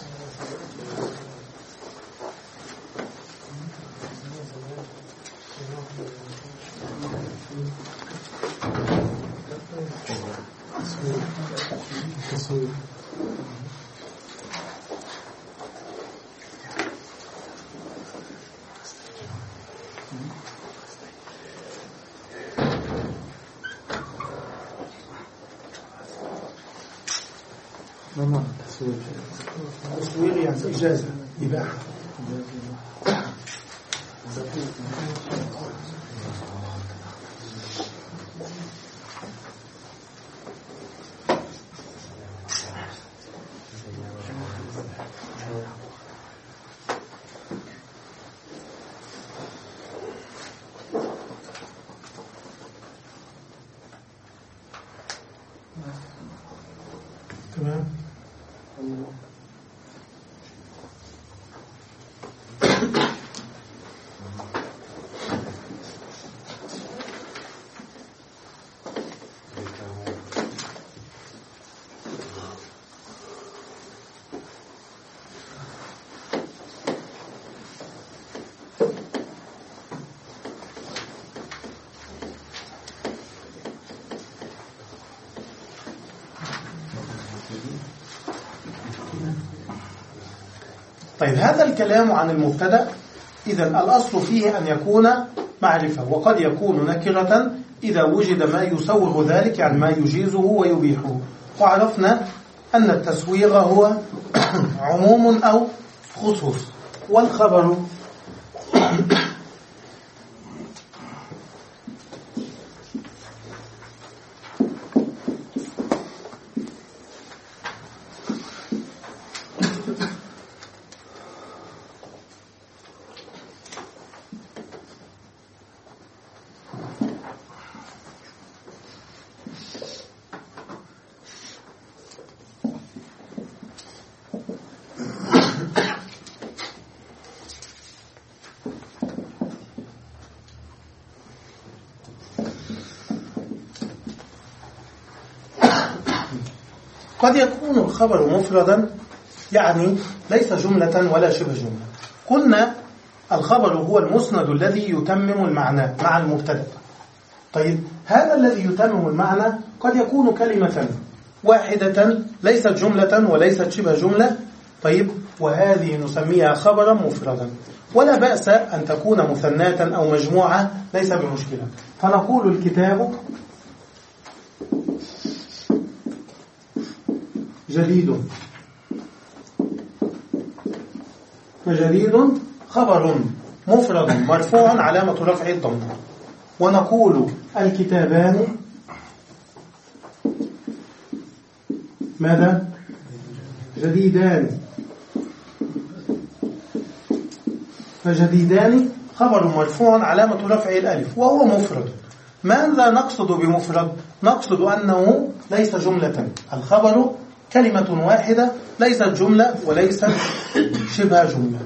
تصوير. ما معنى التصوير؟ تصوير يعني إجازة، إباحة. طيب هذا الكلام عن المبتدأ إذن الأصل فيه أن يكون معرفة، وقد يكون نكرة إذا وجد ما يسوغ ذلك، يعني ما يجيزه ويبيحه. وعرفنا أن التسويغ هو عموم أو خصوص. والخبر قد يكون الخبر مفردا، يعني ليس جملة ولا شبه جملة. قلنا الخبر هو المسند الذي يتمم المعنى مع المبتدأ. طيب هذا الذي يتمم المعنى قد يكون كلمة واحدة ليست جملة وليست شبه جملة. طيب وهذه نسميها خبرا مفردا، ولا بأس أن تكون مثناة أو مجموعة، ليس بمشكلة. فنقول الكتاب جديد، فجديد خبر مفرد مرفوع علامة رفعه الضمة. ونقول الكتابان ماذا؟ جديدان، فجديدان خبر مرفوع علامة رفعه الألف وهو مفرد. ماذا نقصد بمفرد؟ نقصد أنه ليس جملة، الخبر كلمة واحدة ليست جملة وليست شبه جملة.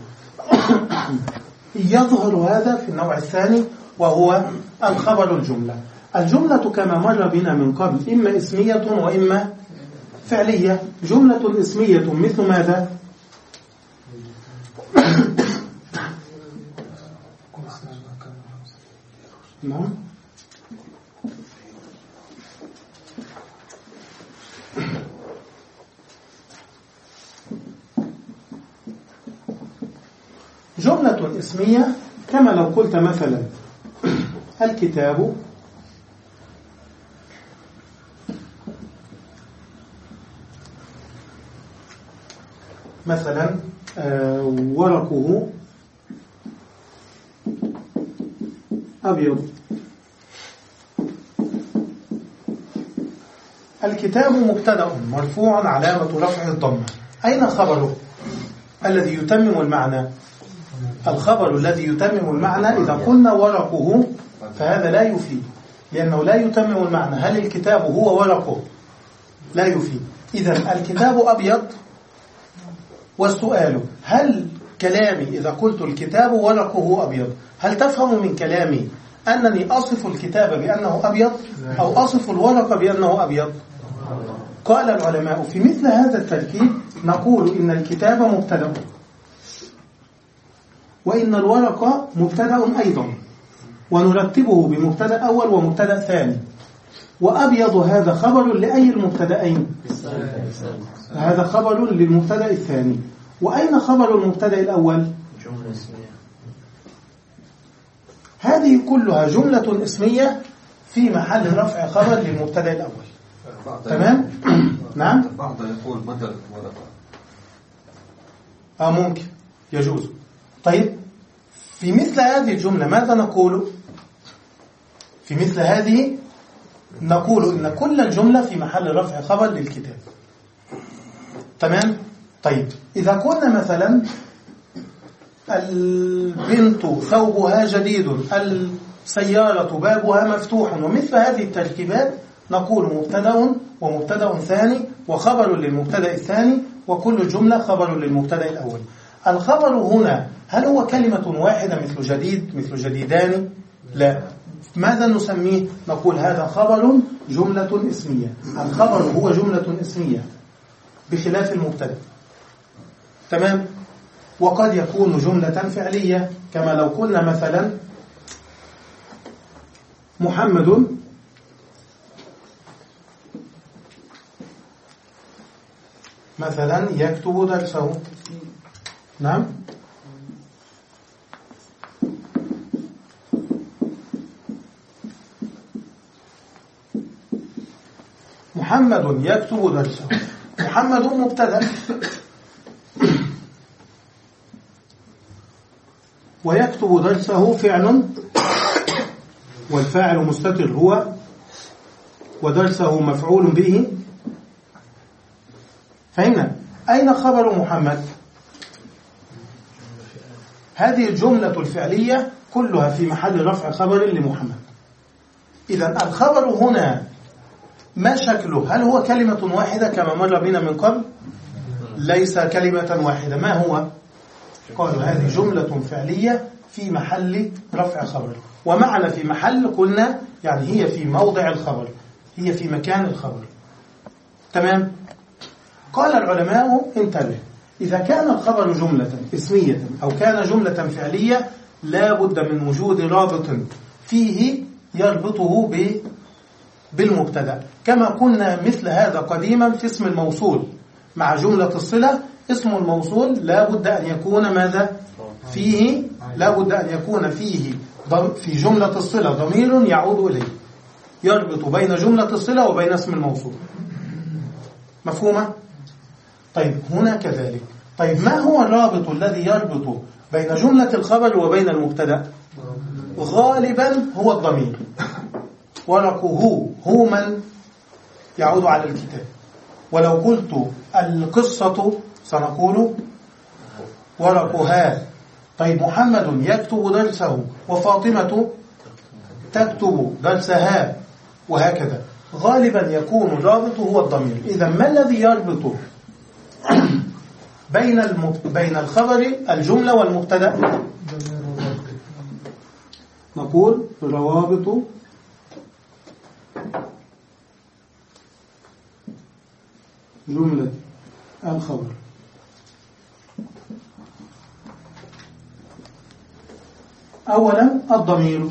يظهر هذا في النوع الثاني وهو الخبر الجملة. الجملة كما مر بنا من قبل إما اسمية وإما فعلية. جملة اسمية مثل ماذا؟ نعم جملة اسمية كما لو قلت مثلا الكتاب مثلا آه ورقه أبيض. الكتاب مبتدأ مرفوع علامة رفعه الضمة. أين خبره الذي يتمم المعنى؟ الخبر الذي يتمم المعنى إذا قلنا ورقه فهذا لا يفيد، لأنه لا يتمم المعنى. هل الكتاب هو ورقه؟ لا يفيد. إذن الكتاب أبيض. والسؤال هل كلامي إذا قلت الكتاب ورقه أبيض هل تفهم من كلامي أنني أصف الكتاب بأنه أبيض أو أصف الورق بأنه أبيض؟ قال العلماء في مثل هذا التركيب نقول إن الكتاب مبتدأ وإن الورق مبتدأ أيضا، ونرتبه بمبتدأ أول ومبتدأ ثاني. وأبيض هذا خبر لأي المبتدأين؟ هذا خبر للمبتدأ الثاني. وأين خبر المبتدأ الأول؟ جملة اسمية. هذه كلها جملة اسمية في محل رفع خبر للمبتدأ الأول. تمام؟ نعم؟ بعض يقول بدل ورقة. آه ممكن يجوز. طيب في مثل هذه الجملة ماذا نقول؟ في مثل هذه نقول إن كل الجملة في محل رفع خبر للكتاب. تمام؟ طيب إذا قلنا مثلا البنت ثوبها جديد، السيارة بابها مفتوح، ومثل هذه التركيبات نقول مبتدأ ومبتدأ ثاني وخبر للمبتدأ الثاني، وكل جملة خبر للمبتدأ الأول. الخبر هنا هل هو كلمة واحدة مثل جديد مثل جديدان؟ لا. ماذا نسميه؟ نقول هذا خبر جملة اسمية. الخبر هو جملة اسمية بخلاف المبتدأ. تمام؟ وقد يكون جملة فعلية كما لو قلنا مثلا محمد مثلا يكتب درسه. نعم. محمد يكتب درسه. محمد مبتدأ ويكتب درسه فعل، والفاعل مستتر هو، ودرسه مفعول به. فهمنا؟ أين خبر محمد؟ هذه الجملة الفعلية كلها في محل رفع خبر لمحمد. إذن الخبر هنا ما شكله؟ هل هو كلمة واحدة كما مر بنا من قبل؟ ليس كلمة واحدة. ما هو؟ قالوا هذه جملة فعلية في محل رفع خبر. ومعنى في محل قلنا يعني هي في موضع الخبر، هي في مكان الخبر. تمام؟ قال العلماء انتبه، إذا كان الخبر جملة اسمية أو كان جملة فعلية لا بد من وجود رابط فيه يربطه ب بالمبتدأ، كما كنا مثل هذا قديما في اسم الموصول مع جملة الصلة. اسم الموصول لا بد أن يكون ماذا فيه؟ لا بد أن يكون فيه في جملة الصلة ضمير يعود إليه يربط بين جملة الصلة وبين اسم الموصول. مفهومة؟ طيب هنا كذلك. طيب ما هو الرابط الذي يربط بين جملة الخبر وبين المبتدأ؟ غالبا هو الضمير. ورقه هو من يعود على الكتاب. ولو قلت القصة سنقول ورقها. طيب محمد يكتب درسه وفاطمة تكتب درسها، وهكذا. غالبا يكون الرابط هو الضمير. إذا ما الذي يربط بين بين الخبر الجملة والمبتدأ؟ نقول روابط جملة الخبر. أولا الضمير،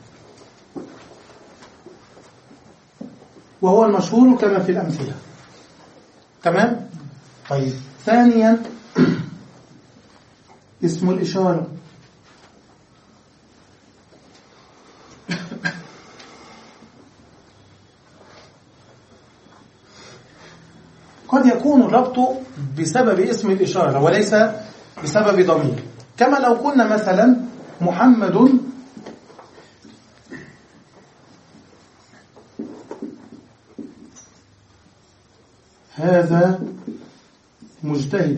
وهو المشهور كما في الأمثلة. تمام؟ طيب ثانيا اسم الإشارة. قد يكون الربط بسبب اسم الإشارة وليس بسبب ضمير، كما لو قلنا مثلا محمد هذا مجتهد.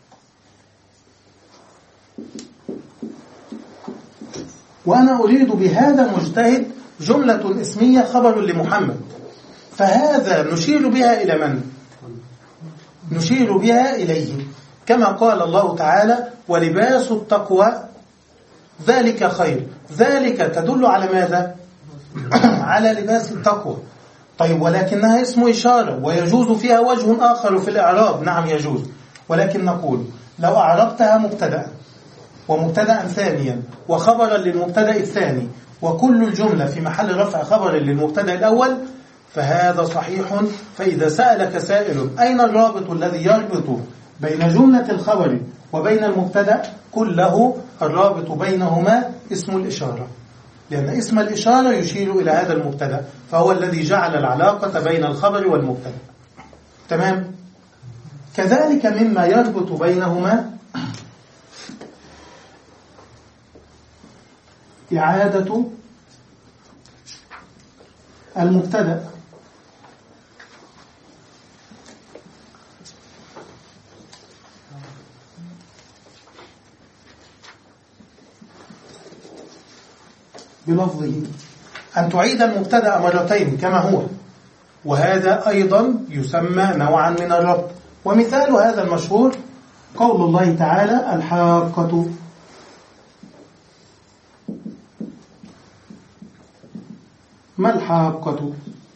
وأنا أريد بهذا مجتهد جملة اسمية خبر لمحمد، فهذا نشير بها إلى من؟ نشير بها إليه، كما قال الله تعالى ولباس التقوى ذلك خير. ذلك تدل على ماذا؟ على لباس التقوى. طيب ولكنها اسم إشارة ويجوز فيها وجه آخر في الإعراب. نعم يجوز، ولكن نقول لو أعربتها مبتدأ ومبتدأ ثانيا وخبرا للمبتدأ الثاني وكل الجملة في محل رفع خبر للمبتدأ الأول فهذا صحيح. فإذا سألك سائل أين الرابط الذي يربط بين جملة الخبر وبين المبتدأ، كله الرابط بينهما اسم الإشارة، لأن اسم الإشارة يشير إلى هذا المبتدأ، فهو الذي جعل العلاقة بين الخبر والمبتدأ. تمام؟ كذلك مما يربط بينهما إعادة المبتدأ. بلفظه أن تعيد المبتدأ مرتين كما هو، وهذا أيضا يسمى نوعا من الربط. ومثال هذا المشهور قول الله تعالى الحاقة. ما الحاقة؟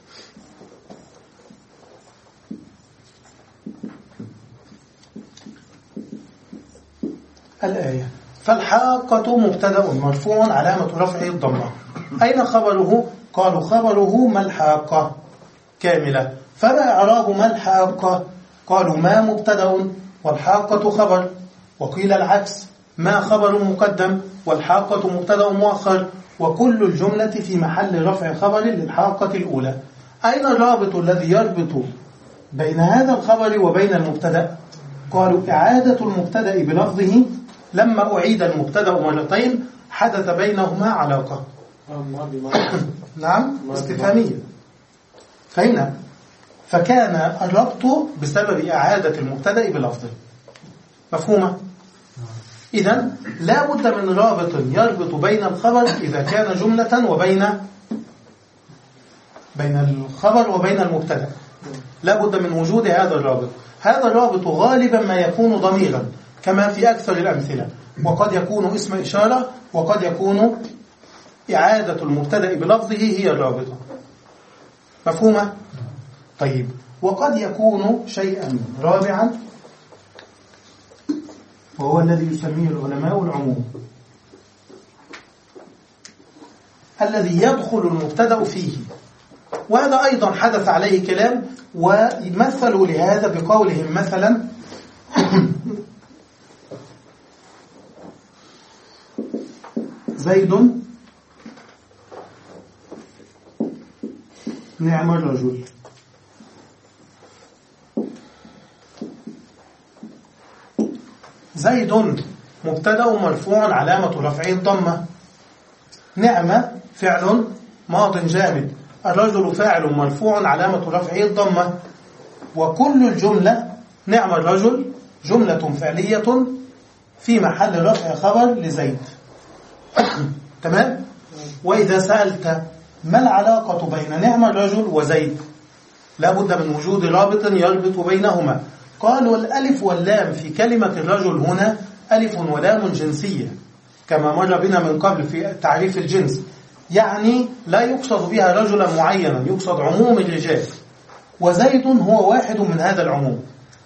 الآية. فالحاقة مبتدأ مرفوع علامة رفعه الضمة. أين خبره؟ قالوا خبره ما الحاقة كاملة. فما إعراب ما الحاقة؟ قالوا ما مبتدأ والحاقة خبر، وقيل العكس، ما خبر مقدم والحاقة مبتدأ مؤخر، وكل الجملة في محل رفع خبر للحاقة الأولى. أين الرابط الذي يربط بين هذا الخبر وبين المبتدأ؟ قالوا إعادة المبتدأ بلفظه، لما أعيد المبتدأ مرتين حدث بينهما علاقة. نعم استفهامية. فهنا فكان الربط بسبب إعادة المبتدأ بلفظه. مفهومة؟ إذن لا بد من رابط يربط بين الخبر إذا كان جملة وبين بين الخبر وبين المبتدأ، لا بد من وجود هذا الرابط. هذا الرابط غالبا ما يكون ضميرا كما في أكثر الأمثلة، وقد يكون اسم إشارة، وقد يكون إعادة المبتدأ بلفظه هي الرابطة. مفهومة؟ طيب، وقد يكون شيئا رابعا وهو الذي يسميه العلماء العموم، الذي يدخل المبتدأ فيه، وهذا أيضا حدث عليه كلام، ومثلوا لهذا بقولهم مثلا زيد نعم الرجل. زيد مبتدأ مرفوع علامة رفعه الضمة، نعم فعل ماض جامد، الرجل فاعل مرفوع علامة رفعه الضمة، وكل الجملة نعم الرجل جملة فعلية في محل رفع خبر لزيد. تمام؟ وإذا سألت ما العلاقة بين نعم الرجل وزيد؟ لا بد من وجود رابط يربط بينهما. قالوا الألف واللام في كلمة الرجل هنا ألف ولام جنسية، كما مر بنا من قبل في تعريف الجنس، يعني لا يقصد بها رجلا معينا، يقصد عموم الرجال، وزيد هو واحد من هذا العموم.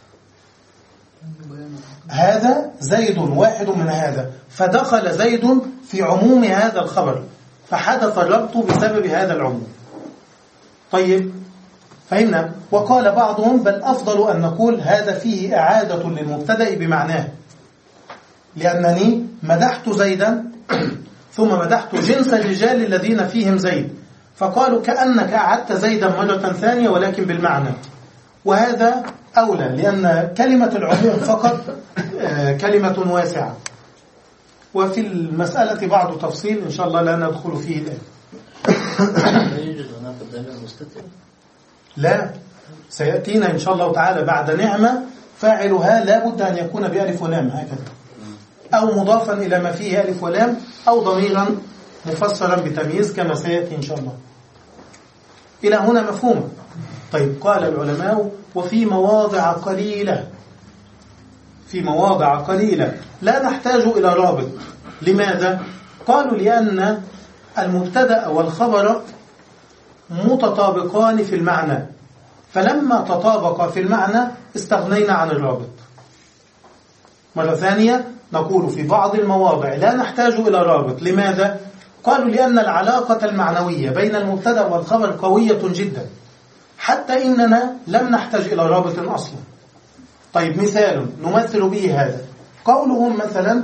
هذا زيد واحد من هذا، فدخل زيد في عموم هذا الخبر، فحدث الربط بسبب هذا العموم. طيب فهمنا. وقال بعضهم بل أفضل أن نقول هذا فيه إعادة للمبتدأ بمعناه، لأنني مدحت زيدا ثم مدحت جنس الرجال الذين فيهم زيد، فقالوا كأنك أعدت زيدا مرة ثانية ولكن بالمعنى، وهذا أولى، لأن كلمة العموم فقط كلمة واسعة. وفي المسألة بعض تفصيل إن شاء الله لا ندخل فيه الآن. لا يوجد هناك ضمير مستتر؟ لا، سيأتينا إن شاء الله تعالى بعد نعمة فاعلها لا بد أن يكون بألف ولام هكذا، أو مضافا إلى ما فيه ألف ولام، أو ضميرا مفسرا بتمييز كما سيأتي إن شاء الله. إلى هنا مفهوم. طيب، قال العلماء وفي مواضع قليلة، في مواضع قليلة لا نحتاج إلى رابط. لماذا؟ قالوا لأن المبتدأ والخبر متطابقان في المعنى، فلما تطابقا في المعنى استغنينا عن الرابط. مرة ثانية نقول في بعض المواضع لا نحتاج إلى رابط. لماذا؟ قالوا لأن العلاقة المعنوية بين المبتدأ والخبر قوية جدا، حتى إننا لم نحتاج إلى رابط أصلا. طيب، مثال نمثل به هذا، قولهم مثلا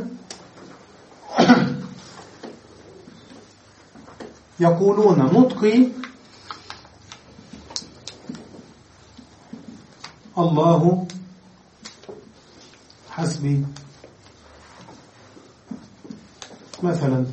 يقولون نطقي الله حسبي مثلا.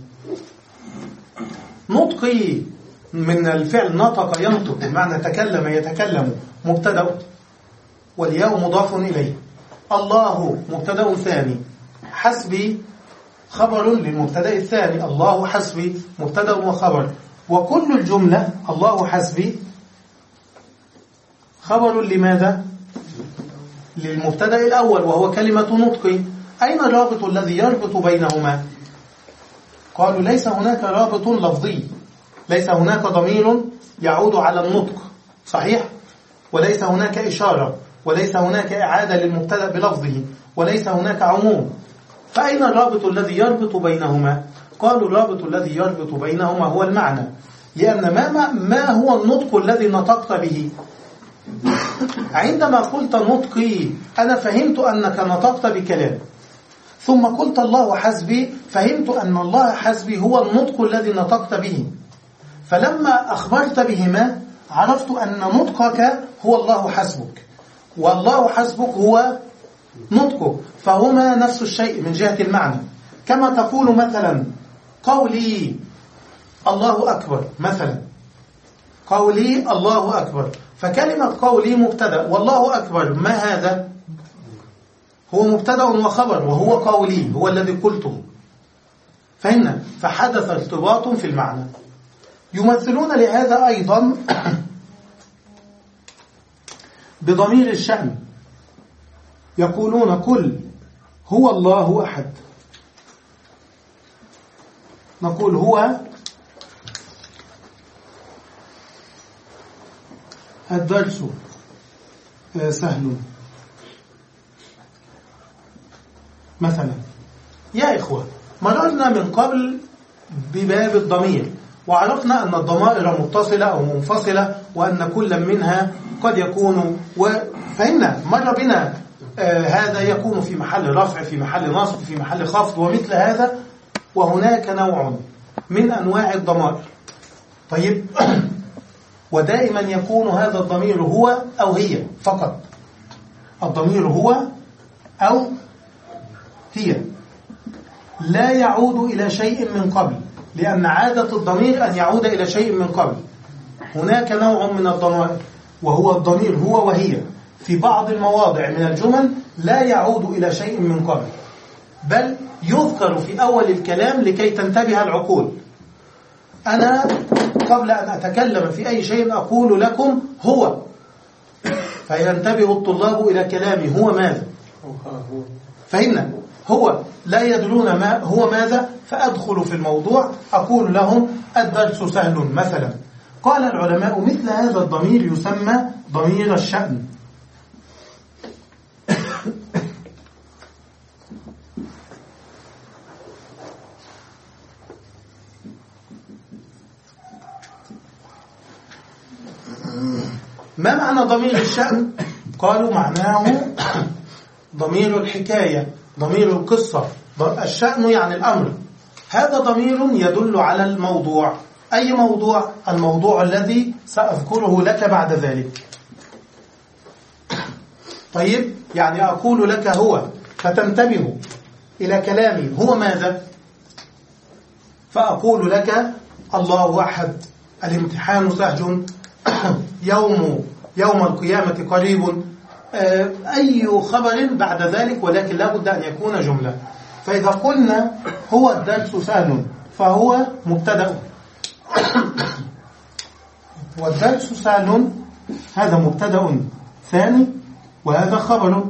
نطقي من الفعل نطق ينطق، بمعنى تكلم يتكلم، مبتدأ والياء مضاف إليه، الله مبتدأ ثاني، حسبي خبر للمبتدأ الثاني، الله حسبي مبتدأ وخبر، وكل الجملة الله حسبي خبر لماذا؟ للمبتدأ الأول وهو كلمة نطقي. أين الرابط الذي يربط بينهما؟ قالوا ليس هناك رابط لفظي، ليس هناك ضمير يعود على النطق، صحيح؟ وليس هناك إشارة، وليس هناك إعادة للمبتدأ بلفظه، وليس هناك عموم. فأين الرابط الذي يربط بينهما؟ قالوا الرابط الذي يربط بينهما هو المعنى، لأن ما, ما هو النطق الذي نطقت به؟ عندما قلت نطقي أنا فهمت أنك نطقت بكلام، ثم قلت الله حسبي، فهمت أن الله حسبي هو النطق الذي نطقت به، فلما أخبرت بهما عرفت أن نطقك هو الله حسبك، والله حسبك هو نطقك، فهما نفس الشيء من جهة المعنى. كما تقول مثلا قولي الله أكبر، مثلا قولي الله أكبر، فكلمة قولي مبتدأ والله أكبر ما هذا؟ هو مبتدأ وخبر، وهو قولي هو الذي قلته. فهمنا؟ فحدث ارتباط في المعنى. يمثلون لهذا أيضا بضمير الشأن، يقولون قل هو الله أحد، نقول هو الدرس سهل مثلا. يا إخوة، مررنا من قبل بباب الضمير وعرفنا أن الضمائر متصلة أو منفصلة، وأن كل منها قد يكون، وفهمنا مر بنا آه هذا يكون في محل رفع، في محل نصب، في محل خفض ومثل هذا، وهناك نوع من أنواع الضمائر. طيب ودائما يكون هذا الضمير هو أو هي فقط، الضمير هو أو هي، لا يعود إلى شيء من قبل، لأن عادة الضمير أن يعود إلى شيء من قبل. هناك نوع من الضمائر وهو الضمير هو وهي، في بعض المواضع من الجمل لا يعود إلى شيء من قبل، بل يذكر في أول الكلام لكي تنتبه العقول. أنا قبل أن أتكلم في أي شيء أقول لكم هو، فينتبه الطلاب إلى كلامي هو ماذا. فهمنا؟ هو لا يدرون ما هو ماذا، فأدخل في الموضوع أقول لهم الدرس سهل مثلا. قال العلماء مثل هذا الضمير يسمى ضمير الشأن. ما معنى ضمير الشأن؟ قالوا معناه ضمير الحكاية، ضمير القصة. الشأن يعني الأمر، هذا ضمير يدل على الموضوع. أي موضوع؟ الموضوع الذي سأذكره لك بعد ذلك. طيب، يعني أقول لك هو، فتنتبه إلى كلامي هو ماذا؟ فأقول لك الله أحد، الامتحان سهل، يوم يوم القيامة قريب، أي خبر بعد ذلك، ولكن لا بد أن يكون جملة. فإذا قلنا هو الدرس سهل فهو مبتدأ، والدرس سهل هذا مبتدأ ثاني، وهذا خبر.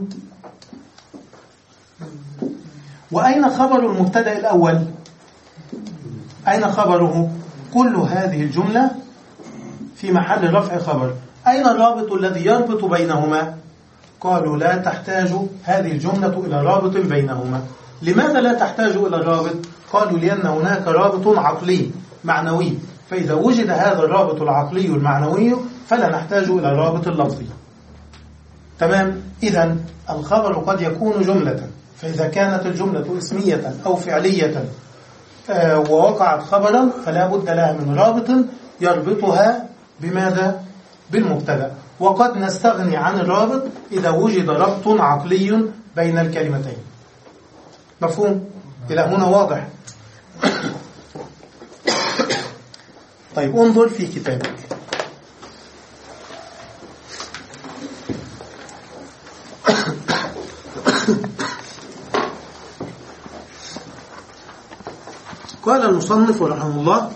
وأين خبر المبتدأ الأول؟ أين خبره؟ كل هذه الجملة في محل رفع خبر. أين الرابط الذي يربط بينهما؟ قالوا لا تحتاج هذه الجملة إلى رابط بينهما. لماذا لا تحتاج إلى الرابط؟ قالوا لأن هناك رابط عقلي معنوي، فإذا وجد هذا الرابط العقلي المعنوي فلا نحتاج إلى الرابط اللفظي. تمام؟ إذن الخبر قد يكون جملة، فإذا كانت الجملة اسمية أو فعلية آه ووقعت خبرا فلا بد لها من رابط يربطها بماذا؟ بالمبتدأ. وقد نستغني عن الرابط إذا وجد ربط عقلي بين الكلمتين. مفهوم؟ إلى هنا واضح؟ طيب انظر في كتابك. قال المصنف رحمه الله: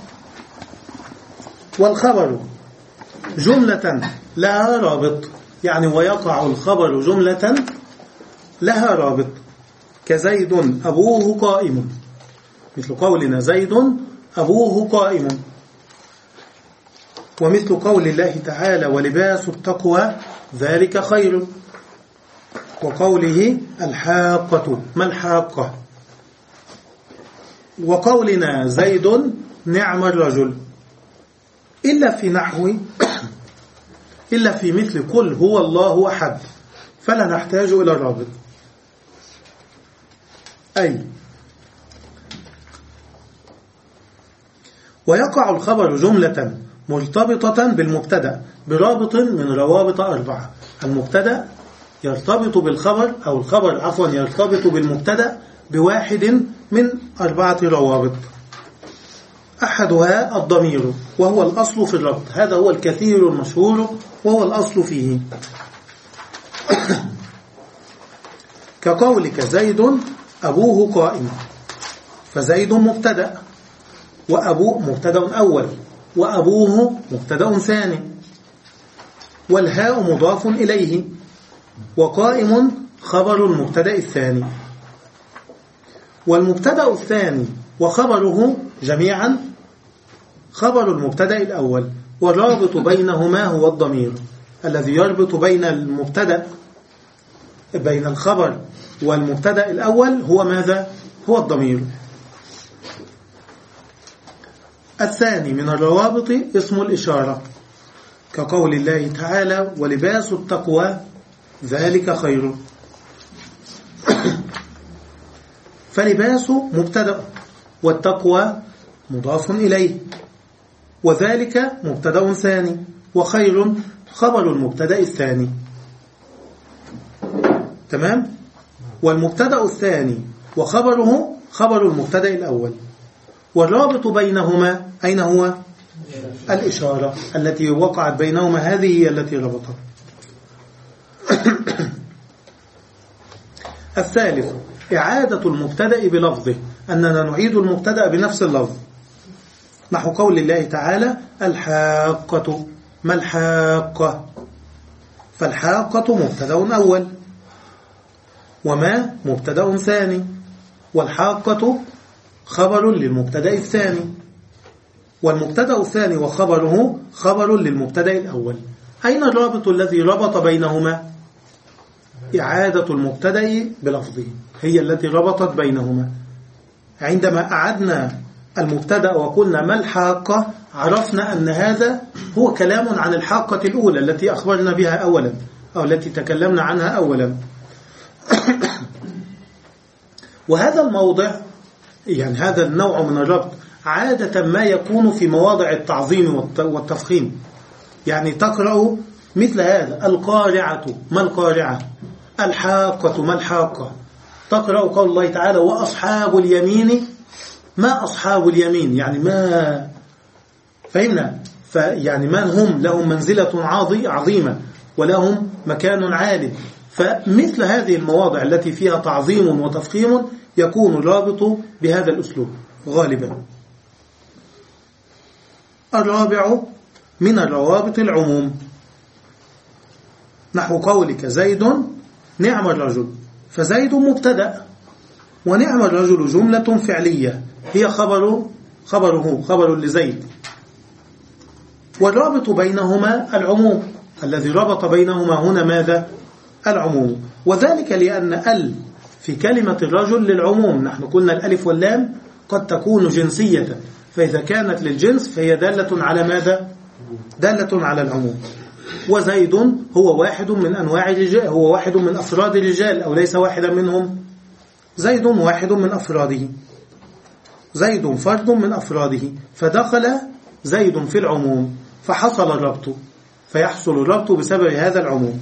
والخبر جملة لها رابط، يعني ويقع الخبر جملة لها رابط، كزيد أبوه قائم، مثل قولنا زيد أبوه قائم، ومثل قول الله تعالى: ولباس التقوى ذلك خير، وقوله الحاقة ما الحاقة، وقولنا زيد نعم الرجل، إلا في نحو إلا في مثل قل هو الله أحد، فلا نحتاج إلى الرابط. أي. ويقع الخبر جملة مرتبطة بالمبتدأ برابط من روابط أربعة. المبتدأ يرتبط بالخبر أو الخبر عفوا يرتبط بالمبتدأ بواحد من أربعة روابط. أحدها الضمير وهو الأصل في الربط، هذا هو الكثير المشهور وهو الأصل فيه. كقولك زيد أبوه قائم، فزيد مبتدأ وأبوه مبتدأ أول وأبوه مبتدأ ثاني، والهاء مضاف إليه، وقائم خبر المبتدأ الثاني. والمبتدأ الثاني وخبره جميعا خبر المبتدأ الأول، والرابط بينهما هو الضمير الذي يربط بين المبتدأ بين الخبر والمبتدأ الأول هو ماذا؟ هو الضمير. الثاني من الروابط اسم الإشارة، كقول الله تعالى ولباس التقوى ذلك خير. فلباس مبتدأ والتقوى مضاف إليه، وذلك مبتدأ ثاني، وخير خبر المبتدأ الثاني. تمام؟ والمبتدأ الثاني وخبره خبر المبتدأ الأول، والرابط بينهما أين هو؟ الإشارة التي وقعت بينهما، هذه هي التي ربطت. الثالث إعادة المبتدأ بلفظه، أننا نعيد المبتدأ بنفس اللفظ، نحو قول الله تعالى الحاقة. ما الحاقة؟ فالحاقة مبتدأ أول، وما مبتدأ ثاني، والحاقة خبر للمبتدأ الثاني، والمبتدأ الثاني وخبره خبر للمبتدأ الأول. أين الرابط الذي ربط بينهما؟ إعادة المبتدأ بلفظه هي التي ربطت بينهما. عندما أعدنا المبتدأ وقلنا ما الحاقة، عرفنا أن هذا هو كلام عن الحاقة الأولى التي أخبرنا بها أولا أو التي تكلمنا عنها أولا. وهذا الموضع يعني هذا النوع من الربط عادة ما يكون في مواضع التعظيم والتفخيم. يعني تقرأ مثل هذا القارعة، ما القارعة؟ الحاقة، ما الحاقة؟ تقرأ قول الله تعالى وأصحاب اليمين، ما أصحاب اليمين؟ يعني ما فهمنا، فيعني من هم لهم منزلة عظيمة ولهم مكان عالي. فمثل هذه المواضع التي فيها تعظيم وتفخيم يكون الرابط بهذا الأسلوب غالبا. الرابع من الروابط العموم، نحو قولك زيد نعم الرجل، فزيد مبتدأ ونعم الرجل جملة فعلية هي خبر خبره خبر لزيد، والرابط بينهما العموم الذي ربط بينهما هنا ماذا؟ العموم. وذلك لأن ال في كلمة الرجل للعموم، نحن قلنا الألف واللام قد تكون جنسية، فإذا كانت للجنس فهي دالة على ماذا؟ دالة على العموم. وزيد هو واحد من أنواع الرجال، هو واحد من أفراد الرجال أو ليس واحدا منهم؟ زيد واحد من أفراده، زيد فرد من أفراده، فدخل زيد في العموم فحصل الربط، فيحصل الربط بسبب هذا العموم.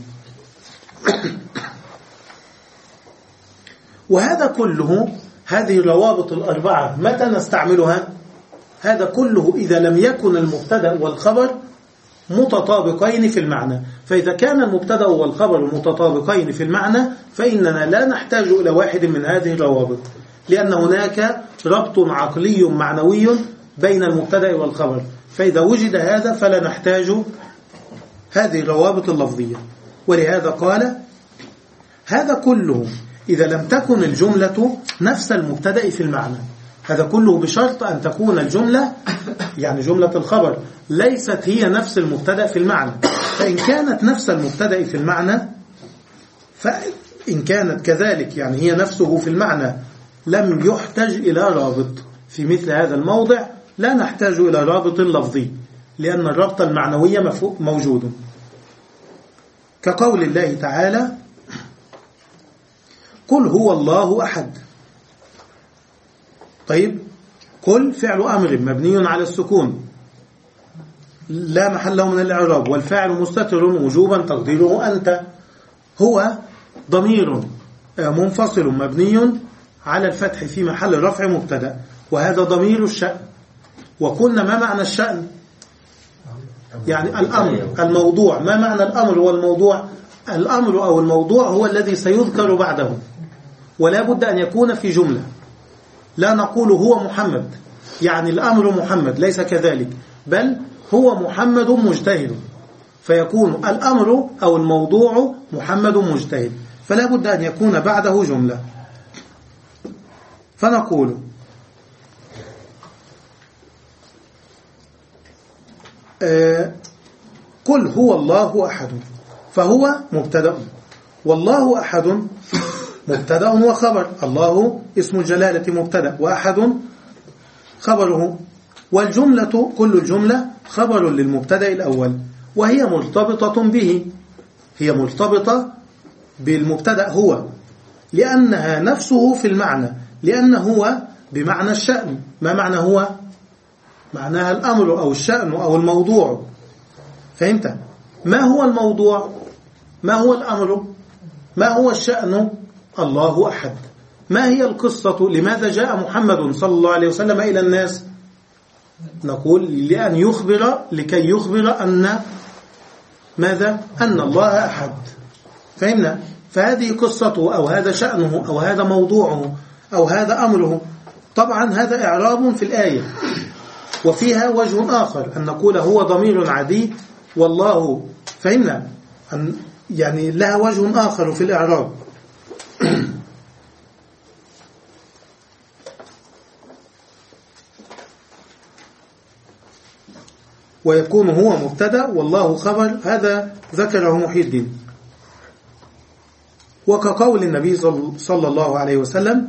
وهذا كله، هذه الروابط الأربعة متى نستعملها؟ هذا كله إذا لم يكن المبتدأ والخبر متطابقين في المعنى. فإذا كان المبتدأ والخبر متطابقين في المعنى فإننا لا نحتاج إلى واحد من هذه الروابط، لأن هناك ربط عقلي معنوي بين المبتدأ والخبر، فإذا وجد هذا فلا نحتاج هذه الروابط اللفظية. ولهذا قال هذا كله إذا لم تكن الجملة نفس المبتدأ في المعنى، هذا كله بشرط أن تكون الجملة يعني جملة الخبر ليست هي نفس المبتدأ في المعنى. فإن كانت نفس المبتدأ في المعنى، فإن كانت كذلك يعني هي نفسه في المعنى لم يحتج إلى رابط. في مثل هذا الموضع لا نحتاج إلى رابط لفظي لأن الربط المعنوي موجود، كقول الله تعالى قل هو الله أحد، طيب كل فعل أمر مبني على السكون لا محل له من الإعراب، والفاعل مستتر وجوبا تقديره أنت. هو ضمير منفصل مبني على الفتح في محل رفع مبتدأ، وهذا ضمير الشأن. وقلنا ما معنى الشأن؟ يعني الأمر الموضوع. ما معنى الأمر والموضوع؟ الأمر أو الموضوع هو الذي سيذكر بعده، ولا بد أن يكون في جملة. لا نقول هو محمد يعني الأمر محمد، ليس كذلك، بل هو محمد مجتهد، فيكون الأمر أو الموضوع محمد مجتهد، فلا بد أن يكون بعده جملة. فنقول آه قل هو الله أحد، فهو مبتدأ، والله أحد مبتدأ وخبر. الله اسم الجلالة مبتدأ، وأحد خبره، والجملة كل الجملة خبر للمبتدأ الأول، وهي مرتبطة به، هي مرتبطة بالمبتدأ هو، لأنها نفسه في المعنى، لأنه هو بمعنى الشأن. ما معنى هو؟ معناها الأمر أو الشأن أو الموضوع. فهمت؟ ما هو الموضوع؟ ما هو الأمر؟ ما هو الشأن؟ الله أحد. ما هي القصة؟ لماذا جاء محمد صلى الله عليه وسلم إلى الناس؟ نقول لأن يخبر، لكي يخبر أن ماذا؟ أن الله أحد. فهمنا؟ فهذه قصته أو هذا شأنه أو هذا موضوعه أو هذا أمره. طبعا هذا إعراب في الآية، وفيها وجه آخر أن نقول هو ضمير عادي والله. فهمنا؟ أن يعني لها وجه آخر في الإعراب. ويكون هو مبتدأ والله خبر، هذا ذكره محي الدين. وكقول النبي صلى الله عليه وسلم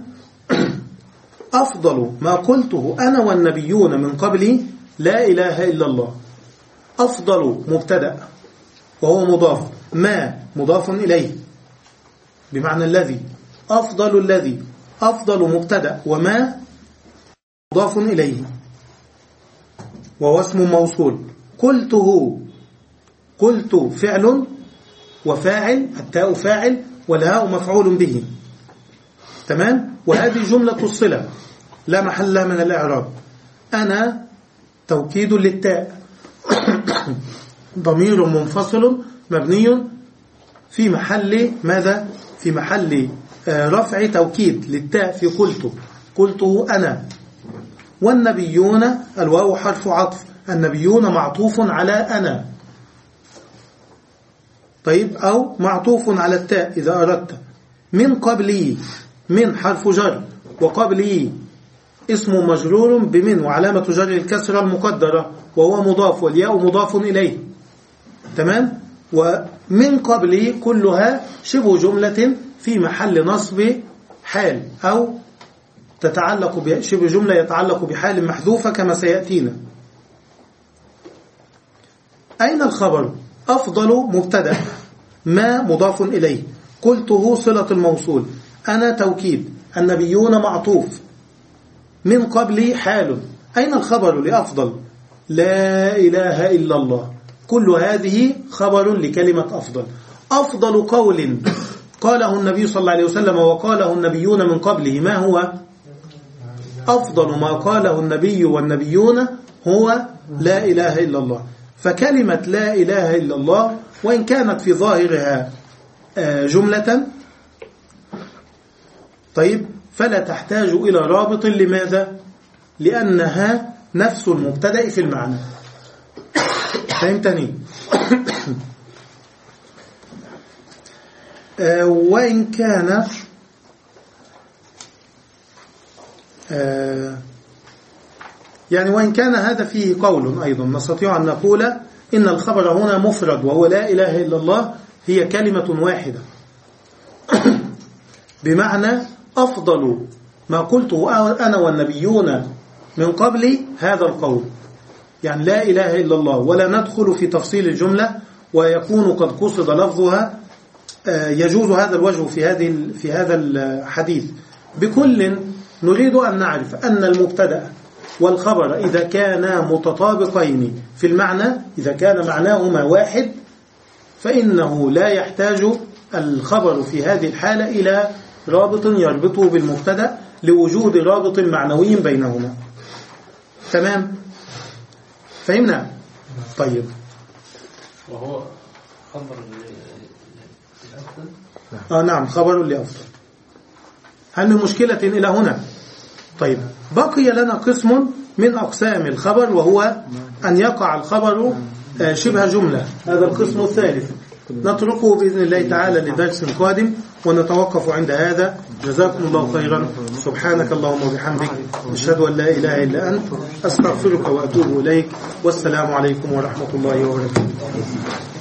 أفضل ما قلته أنا والنبيون من قبلي لا إله إلا الله. أفضل مبتدأ وهو مضاف، ما مضاف إليه بمعنى الذي، أفضل الذي، أفضل مبتدأ، وما مضاف إليه وهو اسم موصول. قلته، قلت فعل وفاعل، التاء فاعل والهاء مفعول به، تمام. وهذه جملة الصلة لا محل لها من الإعراب. أنا توكيد للتاء ضمير منفصل مبني في محل ماذا؟ في محل رفع توكيد للتاء في قلت، قلته أنا. والنبيون الواو حرف عطف، النبيون معطوف على أنا، طيب، أو معطوف على التاء إذا أردت. من قبلي، من حرف جر، وقبلي اسم مجرور بمن وعلامة جر الكسرة المقدرة وهو مضاف، والياء مضاف إليه، تمام. ومن قبلي كلها شبه جملة في محل نصب حال، أو تتعلق بشبه جملة يتعلق بحال محذوفة كما سيأتينا. أين الخبر؟ أفضل مبتدأ، ما مضاف إليه، قلته صلة الموصول، أنا توكيد، النبيون معطوف، من قبلي حال. أين الخبر لأفضل؟ لا إله إلا الله. كل هذه خبر لكلمة أفضل. أفضل قول قاله النبي صلى الله عليه وسلم وقاله النبيون من قبله ما هو؟ أفضل ما قاله النبي والنبيون هو لا إله إلا الله. فكلمة لا إله إلا الله وإن كانت في ظاهرها جملة، طيب، فلا تحتاج إلى رابط. لماذا؟ لأنها نفس المبتدأ في المعنى. فهمتني؟ وإن كان يعني وإن كان هذا فيه قول أيضا، نستطيع أن نقول إن الخبر هنا مفرد وهو لا إله إلا الله، هي كلمة واحدة بمعنى أفضل ما قلته أنا والنبيون من قبلي هذا القول، يعني لا إله إلا الله، ولا ندخل في تفصيل الجملة ويكون قد قصد لفظها. يجوز هذا الوجه في هذه في هذا الحديث. بكل نريد أن نعرف أن المبتدأ والخبر إذا كانا متطابقين في المعنى، إذا كان معناهما واحد، فإنه لا يحتاج الخبر في هذه الحالة إلى رابط يربطه بالمبتدأ لوجود رابط معنوي بينهما. تمام؟ فهمنا؟ طيب. وهو خبر لأفضل؟ آه نعم، خبر لأفضل. هل من مشكلة إلى هنا؟ طيب، بقي لنا قسم من أقسام الخبر، وهو أن يقع الخبر شبه جملة. هذا القسم الثالث نتركه بإذن الله تعالى لدرس قادم، ونتوقف عند هذا. جزاكم الله خيرا. سبحانك اللهم وبحمدك، أشهد أن لا إله إلا أنت، أستغفرك وأتوب إليك، والسلام عليكم ورحمة الله وبركاته.